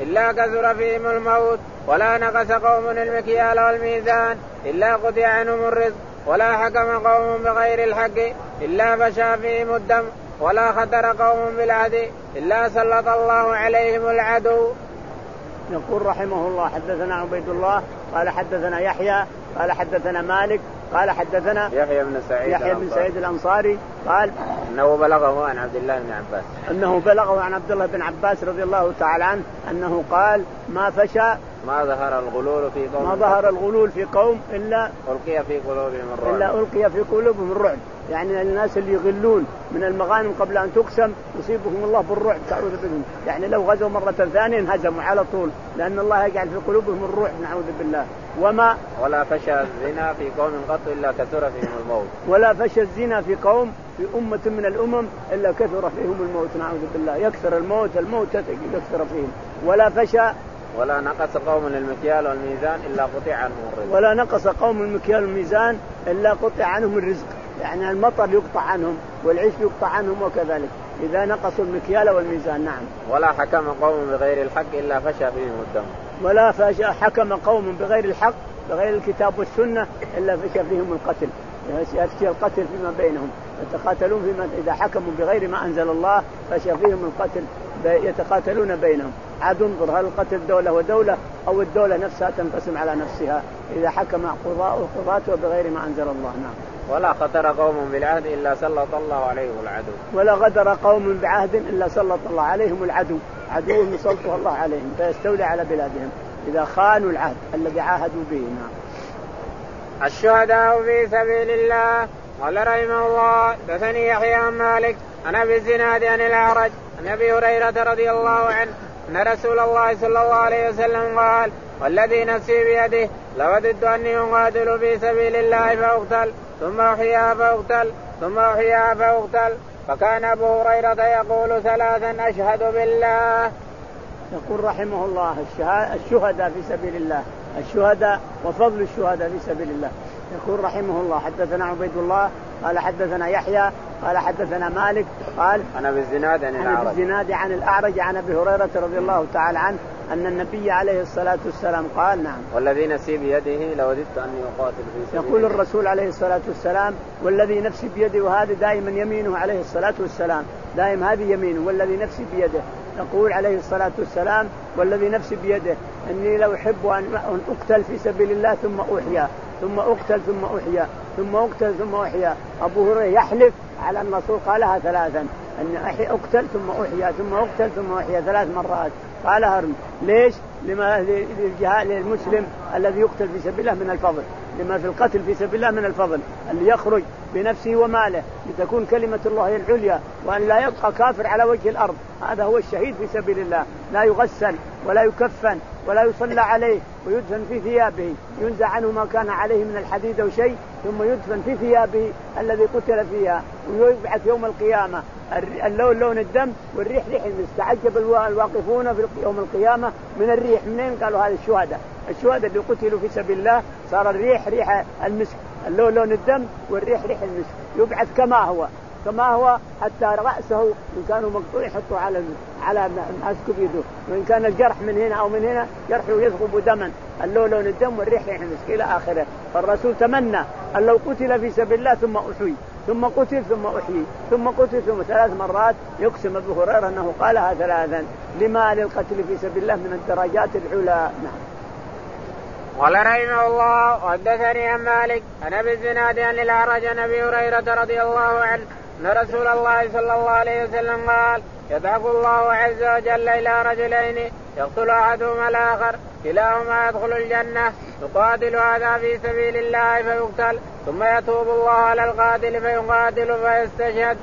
إلا كثر فيهم الموت، ولا نقص قوم المكيال والميزان إلا قطع عنهم الرزق، ولا حكم قوم بغير الحق إلا فشى فيهم الدم، ولا خطر قوم بالعدل إلا سلط الله عليهم العدو. يقول رحمه الله حدثنا عبيد الله قال حدثنا يحيى قال حدثنا مالك قال حدثنا يحيى بن سعيد يحيى بن سعيد الأنصاري قال أنه بلغه عن عبد الله بن عباس أنه بلغه عن عبد الله بن عباس رضي الله تعالى عنه أنه قال ما فشى ما ظهر الغلول في قوم ما ظهر الغلول في قوم إلا ألقي في قلوبهم الرعب إلا ألقي في قلوبهم الرعب، يعني الناس اللي يغلون من المغانم قبل أن تقسم يصيبهم الله بالرعب تعوذ بهم، يعني لو غزوا مرة ثانية انهزموا على طول لأن الله يجعل في قلوبهم الرعب نعوذ بالله. وما ولا فشى الزنا في قوم قط إلا كثر فيهم الموت ولا فشى الزنا في قوم في أمة من الأمم إلا كثر فيهم الموت نعوذ بالله، يكثر الموت الموت يكثر فيهم. ولا فشى ولا نقص قوم المكيال والميزان إلا قطع عنهم الرزق ولا نقص قوم المكيال والميزان إلا قطع عنهم الرزق، يعني المطر يقطع عنهم والعيش يقطع عنهم وكذلك إذا نقصوا المكيال والميزان. نعم. ولا حكم قوم بغير الحق إلا فشى فيهم الدم ولا فشى حكم قوم بغير الحق بغير الكتاب والسنة إلا فشى فيهم القتل، يفشي القتل فيما بينهم يتقاتلون فيما إذا حكموا بغير ما أنزل الله فشى فيهم القتل يتقاتلون بينهم. عاد انظر هل القتل دولة ودولة أو الدولة نفسها تنقسم على نفسها إذا حكم قضاته بغير ما أنزل الله. نعم. ولا خطر قوم بالعهد إلا سلط الله عليهم العدو ولا غدر قوم بعهد إلا سلط الله عليهم العدو، عدوهم يسلطه الله عليهم فيستولي على بلادهم إذا خانوا العهد الذي عاهدوا به. نعم. الشهداء في سبيل الله. قال رحمه الله دثني يحيى عن مالك عن أبي الزناد عن الأعرج عن أبي هريرة رضي الله عنه أن رسول الله صلى الله عليه وسلم قال والذي نفسي بيده لوددت أني أقاتل في سبيل الله فأقتل ثم أحيا فأقتل ثم أحيا فأقتل. فكان أبو هريرة يقول ثلاثا أشهد بالله. يقول رحمه الله الشهداء في سبيل الله، الشهداء وفضل الشهداء في سبيل الله. يقول رحمه الله حدثنا عبيد الله قال حدثنا يحيى قال حدثنا مالك قال عن أبي الزناد عن الأعرج عن, الزناد عن الأعرج عن أبي هريرة رضي الله تعالى عنه أن النبي عليه الصلاة والسلام قال نعم والذي نفسي بيده لوددت أني أقاتل في سبيل الله. يقول الرسول عليه الصلاة والسلام والذي نفسي بيده، وهذا دائما يمينه عليه الصلاة والسلام دائم هذه يمينه والذي نفسي بيده. يقول عليه الصلاة والسلام والذي نفسي بيده أني لو أحب أن أقتل في سبيل الله ثم أحيا ثم أقتل ثم أحيا ثم أقتل ثم أحيا. أبو هريرة يحلف على الرسول قالها ثلاثا أن أقتل ثم أحيا ثم أقتل ثم أحيا ثلاث مرات قالها. ليش؟ لما للجهاد للمسلم الذي يقتل في سبيل الله من الفضل، لما في القتل في سبيل الله من الفضل اللي يخرج بنفسه وماله لتكون كلمة الله هي العليا وأن لا يبقى كافر على وجه الأرض، هذا هو الشهيد في سبيل الله. لا يغسل ولا يكفن ولا يصلى عليه ويدفن في ثيابه، ينزع عنه ما كان عليه من الحديد أو شيء ثم يدفن في ثيابه الذي قتل فيها، ويبعث يوم القيامة اللون لون الدم والريح ريح المسك. تعجب الواقفون في يوم القيامة من الريح، منين؟ قالوا هذا الشهداء الشهداء اللي قتلوا في سبيل الله صار الريح ريح المسك، اللون لون الدم والريح ريح المسك. يبعث كما هو كما هو حتى رأسه إن كانوا مقطوع يحطوا على على مسك بيده، وإن كان الجرح من هنا أو من هنا جرحه يثقب دما، اللون لون الدم والريح ريح المسك إلى آخره. فالرسول تمنى أن لو قتل في سبيل الله ثم أحيي ثم قتل ثم أحيي ثم قتل ثم ثلاث مرات. يقسم أبو هريرة أنه قالها ثلاثا لما للقتل في سبيل الله من الدرجات العلى. نعم. قال رحمه الله وحدثني عن مالك عن ابي الزناد عن الأعرج عن ابي هريرة رضي الله عنه ان رسول الله صلى الله عليه وسلم قال يدعو الله عز وجل الى رجلين يقتل احدهما الاخر كلاهما يدخل الجنة، يقاتل هذا في سبيل الله فيقتل ثم يتوب الله على القاتل فيقاتل فيستشهد.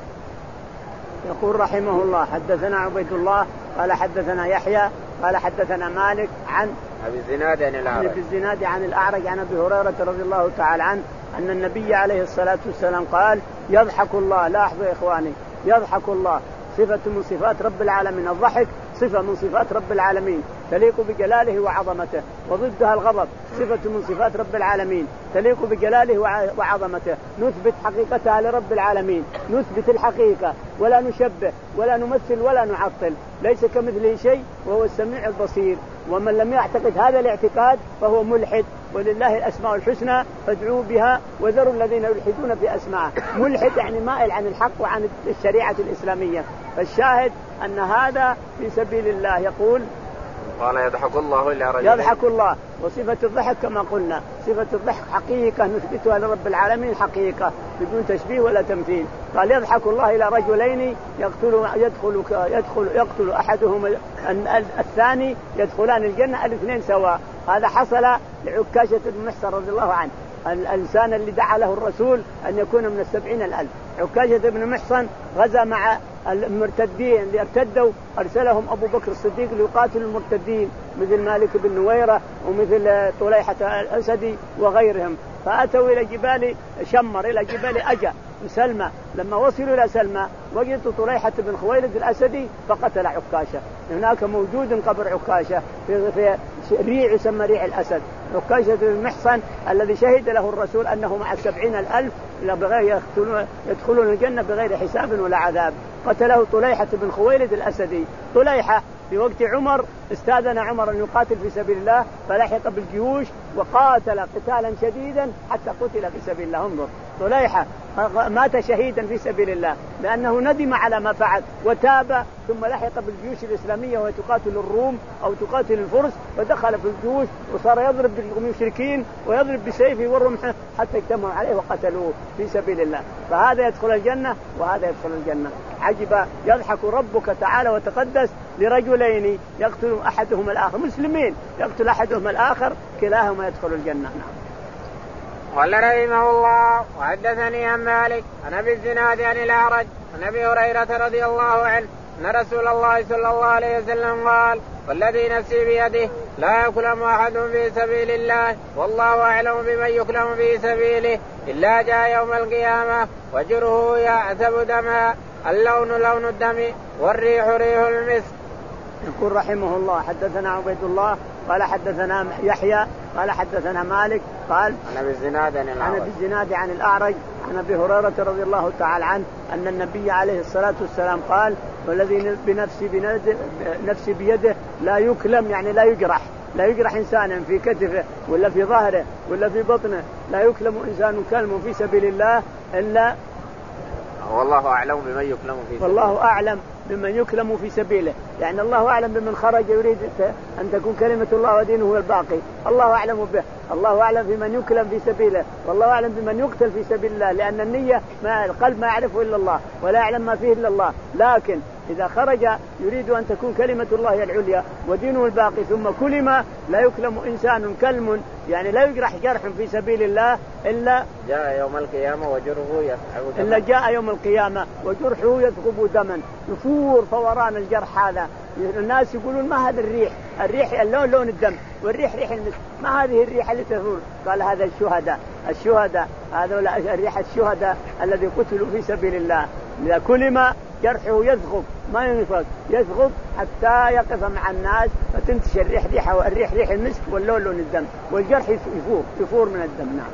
يقول رحمه الله حدثنا عبيد الله قال حدثنا يحيى قال حدثنا مالك عن أبي الزناد عن الأعرج أبي الزناد عن الأعرج عن أبي هريرة رضي الله تعالى عنه أن النبي عليه الصلاة والسلام قال يضحك الله. لاحظوا يا إخواني، يضحك الله صفة من صفات رب العالمين، الضحك صفة من صفات رب العالمين. تليق بجلاله وعظمته، وضدها الغضب صفة من صفات رب العالمين تليق بجلاله وعظمته، نثبت حقيقتها لرب العالمين، نثبت الحقيقة ولا نشبه ولا نمثل ولا نعطل، ليس كمثله شيء وهو السميع البصير. ومن لم يعتقد هذا الاعتقاد فهو ملحد، ولله الأسماء الحسنى فادعوه بها وذروا الذين يلحدون في أسماءه. ملحد يعني مائل عن الحق وعن الشريعة الإسلامية. فالشاهد أن هذا في سبيل الله. يقول قال يضحك الله إلا رجلين، يضحك الله، وصفة الضحك كما قلنا صفة الضحك حقيقة نثبتها لرب العالمين حقيقة بدون تشبيه ولا تمثيل. قال يضحك الله إلى رجلين يقتل يدخل يدخل يقتل أحدهما الثاني يدخلان الجنة الاثنين سواء. هذا حصل لعكاشة بن محصن رضي الله عنه، الإنسان اللي دعا له الرسول أن يكون من السبعين الألف. عكاشة بن محصن غزا مع المرتدين اللي ارتدوا، أرسلهم أبو بكر الصديق ليقاتلوا المرتدين مثل مالك بن نويرة ومثل طليحة الأسدي وغيرهم. فأتوا إلى جبال شمر إلى جبال أجا سلمى. لما وصلوا إلى سلمى وجدوا طليحة بن خويلد الأسدي فقتل عكاشة. هناك موجود قبر عكاشة في, في ريع يسمى ريع الأسد. عكاشة بن محصن الذي شهد له الرسول أنه مع السبعين الألف بغير يدخلون الجنة بغير حساب ولا عذاب. قتله طليحة بن خويلد الأسدي. طليحة في وقت عمر استاذن عمر أن يقاتل في سبيل الله فلحق بالجيوش وقاتل قتالا شديدا حتى قتل في سبيل الله. انظر طليحة مات شهيدا في سبيل الله لأنه ندم على ما فعل وتاب، ثم لحق بالجيوش الإسلامية وهي تقاتل الروم أو تقاتل الفرس، فدخل في الجيوش وصار يضرب بالمشركين ويضرب بسيفه والرمح حتى اجتمعوا عليه وقتلوه في سبيل الله. فهذا يدخل الجنة وهذا يدخل الجنة. عجب يضحك ربك تعالى وتقدس لرجلين يقتل أحدهما الآخر، مسلمين يقتل أحدهما الآخر كلاهما يدخل الجنة. نعم. قال رحمه الله وحدثني عن مالك عن أبي الزناد عن الأعرج عن أبي هريرة رضي الله عنه أن رسول الله صلى الله عليه وسلم قال والذي نفسي بيده لا يكلم أحد في سبيل الله والله أعلم بمن يكلم في سبيله إلا جاء يوم القيامة وجره يعتب دما، اللون لون الدم والريح ريح المسك. يقول رحمه الله حدثنا عبيد الله قال حدثنا يحيى قال حدثنا مالك قال عن أبي الزناد عن الأعرج عن أبي الزناد عن الأعرج عن أبي هريرة رضي الله تعالى عنه أن النبي عليه الصلاة والسلام قال والذي بنفسي بنفسي بيده لا يكلم يعني لا يجرح لا يجرح إنسانا في كتفه ولا في ظهره ولا في بطنه، لا يكلم إنسان كلم في سبيل الله إلا والله أعلم بمن يكلم في سبيله. والله أعلم بمن يكلم في سبيله، يعني الله أعلم بمن خرج يريد أن تكون كلمة الله ودينه الباقي، الله أعلم به. الله أعلم بمن يكلم في سبيله والله أعلم بمن يقتل في سبيل الله، لأن النية ما القلب ما يعرفه إلا الله ولا يعلم ما فيه إلا الله. لكن إذا خرج يريد أن تكون كلمة الله العليا ودينه الباقي ثم كلمة لا يكلم إنسان كلم يعني لا يجرح جرح في سبيل الله إلا جاء يوم القيامة وجرحه يثقب دما إلا جاء يوم القيامة وجرحه يثقب دما، يفور فوران الجرح هذا. الناس يقولون ما هذا الريح؟ الريح اللون لون الدم والريح ريح المسك، ما هذه الريح اللي تفور؟ قال هذا الشهداء الشهداء هذا الريح الشهداء الذي قتلوا في سبيل الله. إذا كلمة جرحه يثقب ما ينفق يثقب حتى يقف مع الناس فتنتشر الريح ريحه الريح ريح المسك واللون لون الدم والجرح يفور يفور من الدم. نعم.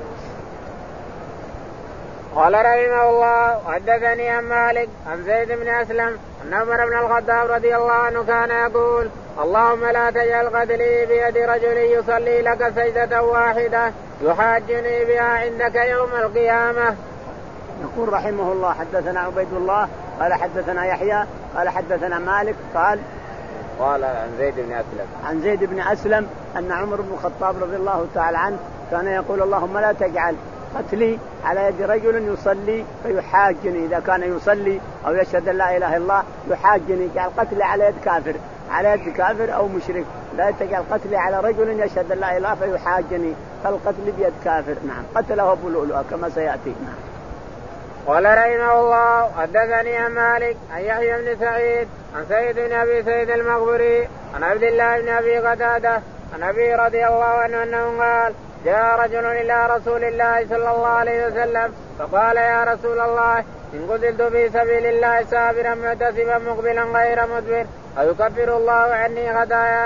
قال رحمه الله وحدثني عن مالك عن زيد بن أسلم أن عمر بن الخطاب رضي الله عنه كان يقول اللهم لا تجعل قتلي بيد رجل يصلي لك سجدة واحدة يحاجني بها عندك يوم القيامة. يقول رحمه الله حدثنا عبيد الله قال حدثنا يحيى قال حدثنا مالك قال قال عن زيد بن أسلم عن زيد بن أسلم أن عمر بن الخطاب رضي الله تعالى عنه كان يقول اللهم لا تجعل قتلي على يد رجل يصلي فيحاجني، إذا كان يصلي أو يشهد أن لا إله إلا الله يحاجني، جعل قتلي على يد كافر على يد كافر أو مشرك، لا تجعل قتلي على رجل يشهد أن لا إله فيحاجني، فالقتل بيد كافر. نعم. قتله أبو لؤلؤ كما سيأتي. نعم. قال رحمه الله حدثني عن مالك عن يحيى بن سعيد عن سيد بن أبي سيد المقبري عن عبد الله بن أبي قتادة عن أبي رضي الله عنه أنه قال جاء رجل إلى رسول الله صلى الله عليه وسلم فقال يا رسول الله إن قتلت في سبيل الله سابرا معتسبا مقبلا غير مدبر أيكفر الله عني خطاياي؟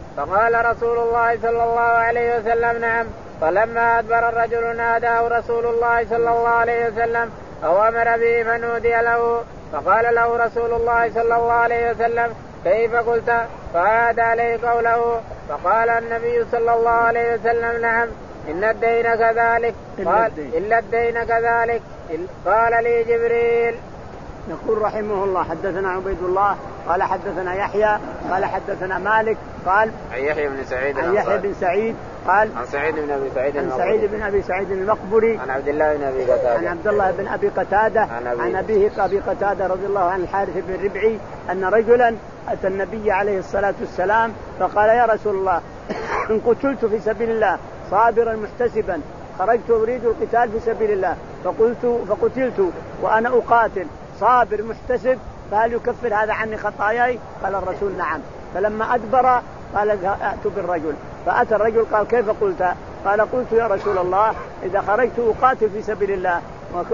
فقال رسول الله صلى الله عليه وسلم نعم. فلما أدبر الرجل ناداه رسول الله صلى الله عليه وسلم أو أمر به فنودي له. فقال له رسول الله صلى الله عليه وسلم كيف قلت؟ فعاد عليه قوله. فقال النبي صلى الله عليه وسلم نعم إن الدين كذلك. قال إلا الدين كذلك. قال لي جبريل. يقول رحمه الله حدثنا عبيد الله قال حدثنا يحيى قال حدثنا مالك قال عن يحيى بن سعيد عن يحيى بن سعيد قال عن سعيد بن ابي سعيد عن سعيد بن ابي سعيد المقبري عن عبد الله بن ابي قتاده عن عبد الله بن ابي قتاده عن ابيه ابي قتاده رضي الله عنه الحارث بن ربعي ان رجلا اتى النبي عليه الصلاه والسلام فقال يا رسول الله ان قتلت في سبيل الله صابرا محتسبا خرجت اريد القتال في سبيل الله فقلت فقتلت وانا اقاتل صابر محتسب فهل يكفر هذا عني خطاياي؟ قال الرسول نعم. فلما أدبر قال أتوا بالرجل فأتى الرجل قال كيف قلت؟ قال قلت يا رسول الله إذا خرجت أقاتل في سبيل الله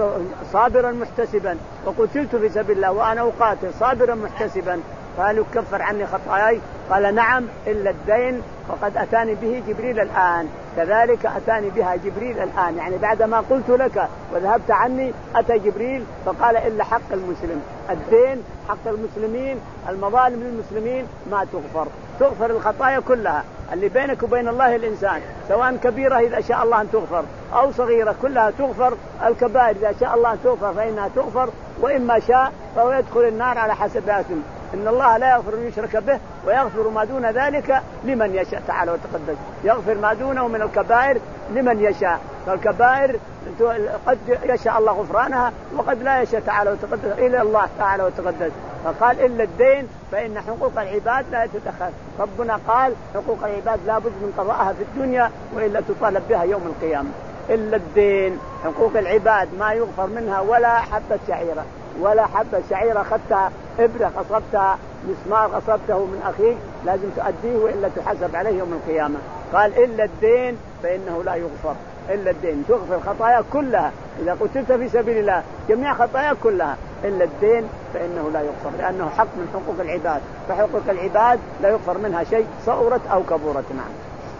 صابرا محتسبا وقتلت في سبيل الله وأنا أقاتل صابرا محتسبا فهل يكفر عني خطاياي؟ قال نعم إلا الدين وقد أتاني به جبريل الآن. كذلك أتاني بها جبريل الآن يعني بعدما قلت لك وذهبت عني أتى جبريل فقال إلا حق المسلم الدين حق المسلمين المظالم للمسلمين ما تغفر تغفر الخطايا كلها اللي بينك وبين الله الإنسان سواء كبيرة إذا شاء الله أن تغفر أو صغيرة كلها تغفر. الكبائر إذا شاء الله أن تغفر فإنها تغفر وإما شاء فهو يدخل النار على حسباتهم. إن الله لا يغفر أن يشرك به ويغفر ما دون ذلك لمن يشاء تعالى وتقدس يغفر ما دونه من الكبائر لمن يشاء. فالكبائر قد يشاء الله غفرانها وقد لا يشاء تعالى وتقدس إلا الله تعالى وتقدس. فقال إلا الدين فإن حقوق العباد لا تتدخل. ربنا قال حقوق العباد لا بد من قضائها في الدنيا وإلا تطالب بها يوم القيامة. إلا الدين حقوق العباد ما يغفر منها ولا حبة شعيرة ولا حبة شعيرة أخذتها إبرة غصبتها مسمار غصبته من أخيك لازم تؤديه وإلا تحاسب عليه يوم القيامة. قال إلا الدين فإنه لا يغفر. إلا الدين تغفر الخطايا كلها إذا قتلت في سبيل الله جميع خطايا كلها إلا الدين فإنه لا يغفر لأنه حق من حقوق العباد فحقوق العباد لا يغفر منها شيء صغرت أو كبرت. نعم.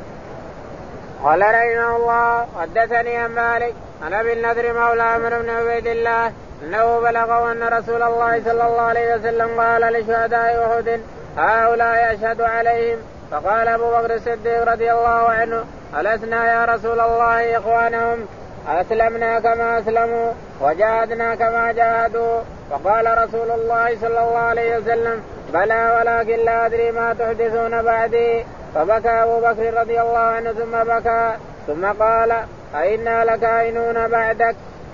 قال رحمه الله حدثني عن مالك عن ابي النضر مولى عمرو بن عبيد الله انه بلغه ان رسول الله صلى الله عليه وسلم قال لشهداء احد هؤلاء اشهد عليهم. فقال ابو بكر الصديق رضي الله عنه ألسنا يا رسول الله اخوانهم اسلمنا كما اسلموا وجاهدنا كما جاهدوا. فقال رسول الله صلى الله عليه وسلم بلى ولكن لا ادري ما تحدثون بعدي. فبكى أبو بكر رضي الله عنه ثم بكى ثم قال أئنا لكائنون بعدك.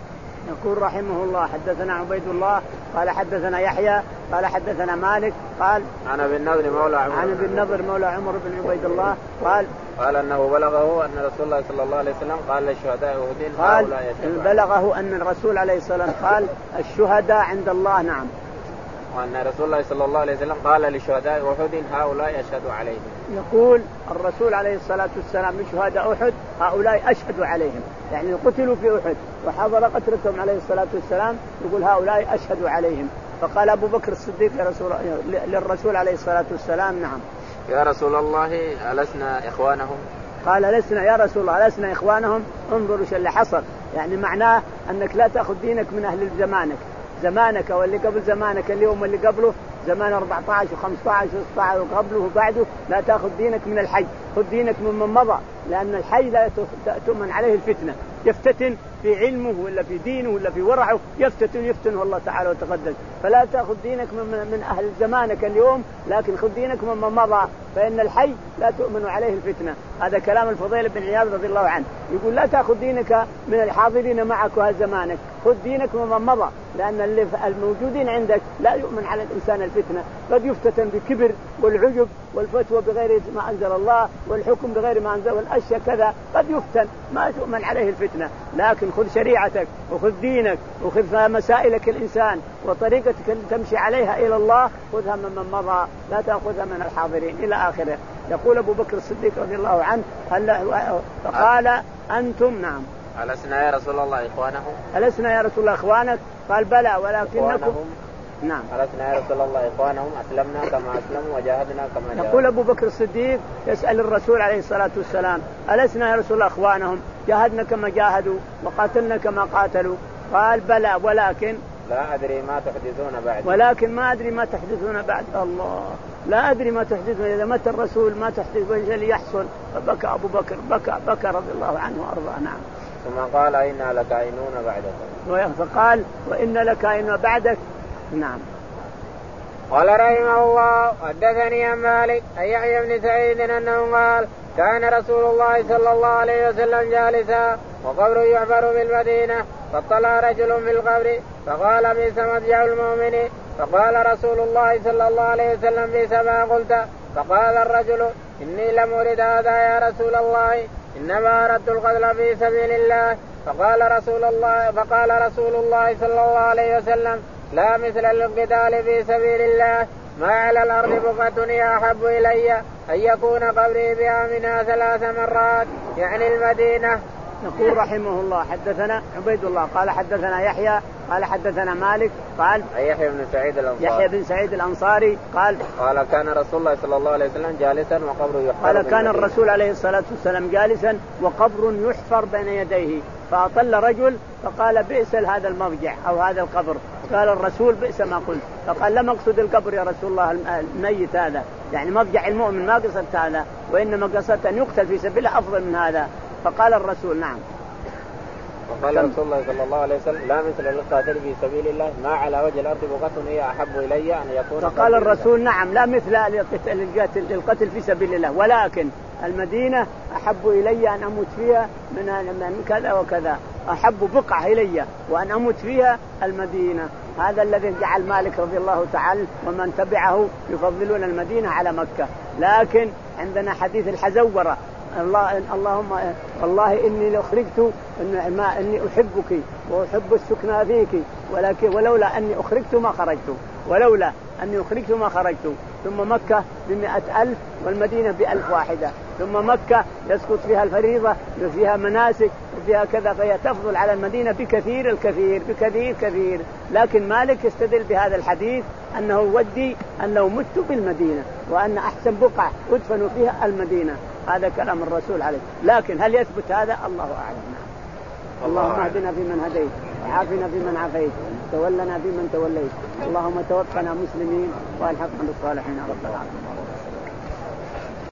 يقول رحمه الله حدثنا عبيد الله قال حدثنا يحيى قال حدثنا مالك قال عن ابي النضر مولى عمر عن ابي النضر مولى عمر بن عبيد الله قال قال انه بلغه ان رسول الله صلى الله عليه وسلم قال للشهداء احد قال بلغه ان الرسول عليه الصلاه والسلام قال الشهداء عند الله. نعم. وأن رسول الله صلى الله عليه وسلم قال للشهداء أحد هؤلاء أشهد عليهم. يقول الرسول عليه الصلاة والسلام لشهداء أحد هؤلاء أشهد عليهم يعني قتلوا في أحد وحضر قتلتهم عليه الصلاة والسلام يقول هؤلاء أشهد عليهم. فقال أبو بكر الصديق يا رسول للرسول عليه الصلاة والسلام نعم يا رسول الله ألسنا إخوانهم؟ قال لسنا يا رسول الله لسنا إخوانهم. انظروا ايش اللي حصل يعني معناه أنك لا تأخذ دينك من أهل زمانك زمانك واللي قبل زمانك اليوم واللي قبله زمان أربعة عشر وخمسة عشر وستة عشر وقبله وبعده لا تأخذ دينك من الحي خذ دينك ممن مضى لأن الحي لا تؤمن عليه الفتنة يفتتن في علمه ولا في دينه ولا في ورعه يفتتن يفتنه الله تعالى وتقدس. فلا تأخذ دينك من, من أهل زمانك اليوم لكن خذ دينك ممن مضى فإن الحي لا تؤمن عليه الفتنة. هذا كلام الفضيل بن عياض رضي الله عنه يقول لا تأخذ دينك من الحاضرين معك وهذا زمانك خذ دينك ممن مضى لأن اللي الموجودين عندك لا يؤمن على الإنسان الفتنة قد يفتتن بكبر والعجب والفتوى بغير ما أنزل الله والحكم بغير ما أنزل والأشياء كذا قد يفتن ما تؤمن عليه الفتنة. لكن خذ شريعتك وخذ دينك وخذ مسائلك الإنسان وطريقتك اللي تمشي عليها إلى الله خذها من مضى لا تأخذها من الحاضرين إلى آخره. يقول أبو بكر الصديق رضي الله عنه هل فقال أنتم نعم ألسنا يا رسول الله إخوانهم؟ ألسنا يا رسول الله إخوانك؟ قال بلى ولكنكم نعم. ألسنا يا رسول الله إخوانهم أسلمنا كما أسلموا وجاهدنا كما جاهدوا. يقول أبو بكر الصديق يسأل الرسول عليه الصلاة والسلام ألسنا يا رسول الله إخوانهم جاهدنا كما جاهدوا وقاتلنا كما قاتلوا؟ قال بلى ولكن لا أدري ما تحدثون بعد. ولكن ما أدري ما تحدثون بعد. الله لا أدري ما تحدثون إذا مات الرسول ما تحدث وإيش اللي يحصل. فبكى أبو بكر بكى بكى رضي الله عنه وأرضاه. نعم. ثم قال إنا لكائنون بعدكم. فقال وإن لكائنون بعدك. نعم. قال رحمه الله حدثني عن مالك أن يحيى بن سعيد أنه قال كان رسول الله صلى الله عليه وسلم جالسا وقبر يحفر بالمدينة فاطلع رجل في القبر فقال بئس مضجع المؤمن فقال رسول الله صلى الله عليه وسلم بئس ما قلت. فقال الرجل إني لم أرد هذا يا رسول الله إنما أردت القتل في سبيل الله. فقال رسول الله فقال رسول الله صلى الله عليه وسلم لا مثل القتال في سبيل الله ما على الأرض بقعة أحب إلي أن يكون قبري بها منها ثلاث مرات يعني المدينة. يقول رحمه الله حدثنا عبيد الله قال حدثنا يحيى قال حدثنا مالك قال يحيى بن سعيد الأنصاري يحيى بن سعيد الأنصاري قال قال كان رسول الله صلى الله عليه وسلم جالسا وقبر يحفر. قال كان الرسول عليه الصلاة والسلام جالسا وقبر يحفر بين يديه فأطل رجل فقال بئس هذا المضجع أو هذا القبر. قال الرسول بئس ما قلت. فقال لم أقصد القبر يا رسول الله الميت هذا يعني مضجع المؤمن ما قصدت هذا وإنما قصدت أن يقتل في سبيل الله أفضل من هذا. فقال الرسول نعم. وقال رسول الله صلى الله عليه وسلم لا مثل القاتل في سبيل الله ما على وجه الأرض بقعة هي أحب إلي أن يكون. فقال الرسول نعم لا مثل القتل في سبيل الله ولكن المدينة أحب إلي أن أموت فيها من كذا وكذا أحب بقعة إلي وأن أموت فيها المدينة. هذا الذي جعل مالك رضي الله تعالى ومن تبعه يفضلون المدينة على مكة. لكن عندنا حديث الحزورة الله اللهم والله إني لأخرجت إن ما إني أحبك وأحب السكنى فيك ولكن ولولا أني أخرجت ما خرجت ولولا أني أخرجت ما خرجت. ثم مكة بمئة ألف والمدينة بألف واحدة. ثم مكة يسقط فيها الفريضة وفيها مناسك وفيها كذا فهي تفضل على المدينة بكثير الكثير بكثير كثير. لكن مالك يستدل بهذا الحديث أنه ودي أن لو مت بالمدينة وأن أحسن بقعة أدفن فيها المدينة. هذا كلام الرسول عليه. لكن هل يثبت هذا الله أعلم. اللهم اهدنا فيمن هديت وعافنا فيمن عافيت تولنا فيمن توليت اللهم توفنا مسلمين والحقنا بالصالحين رب العالمين.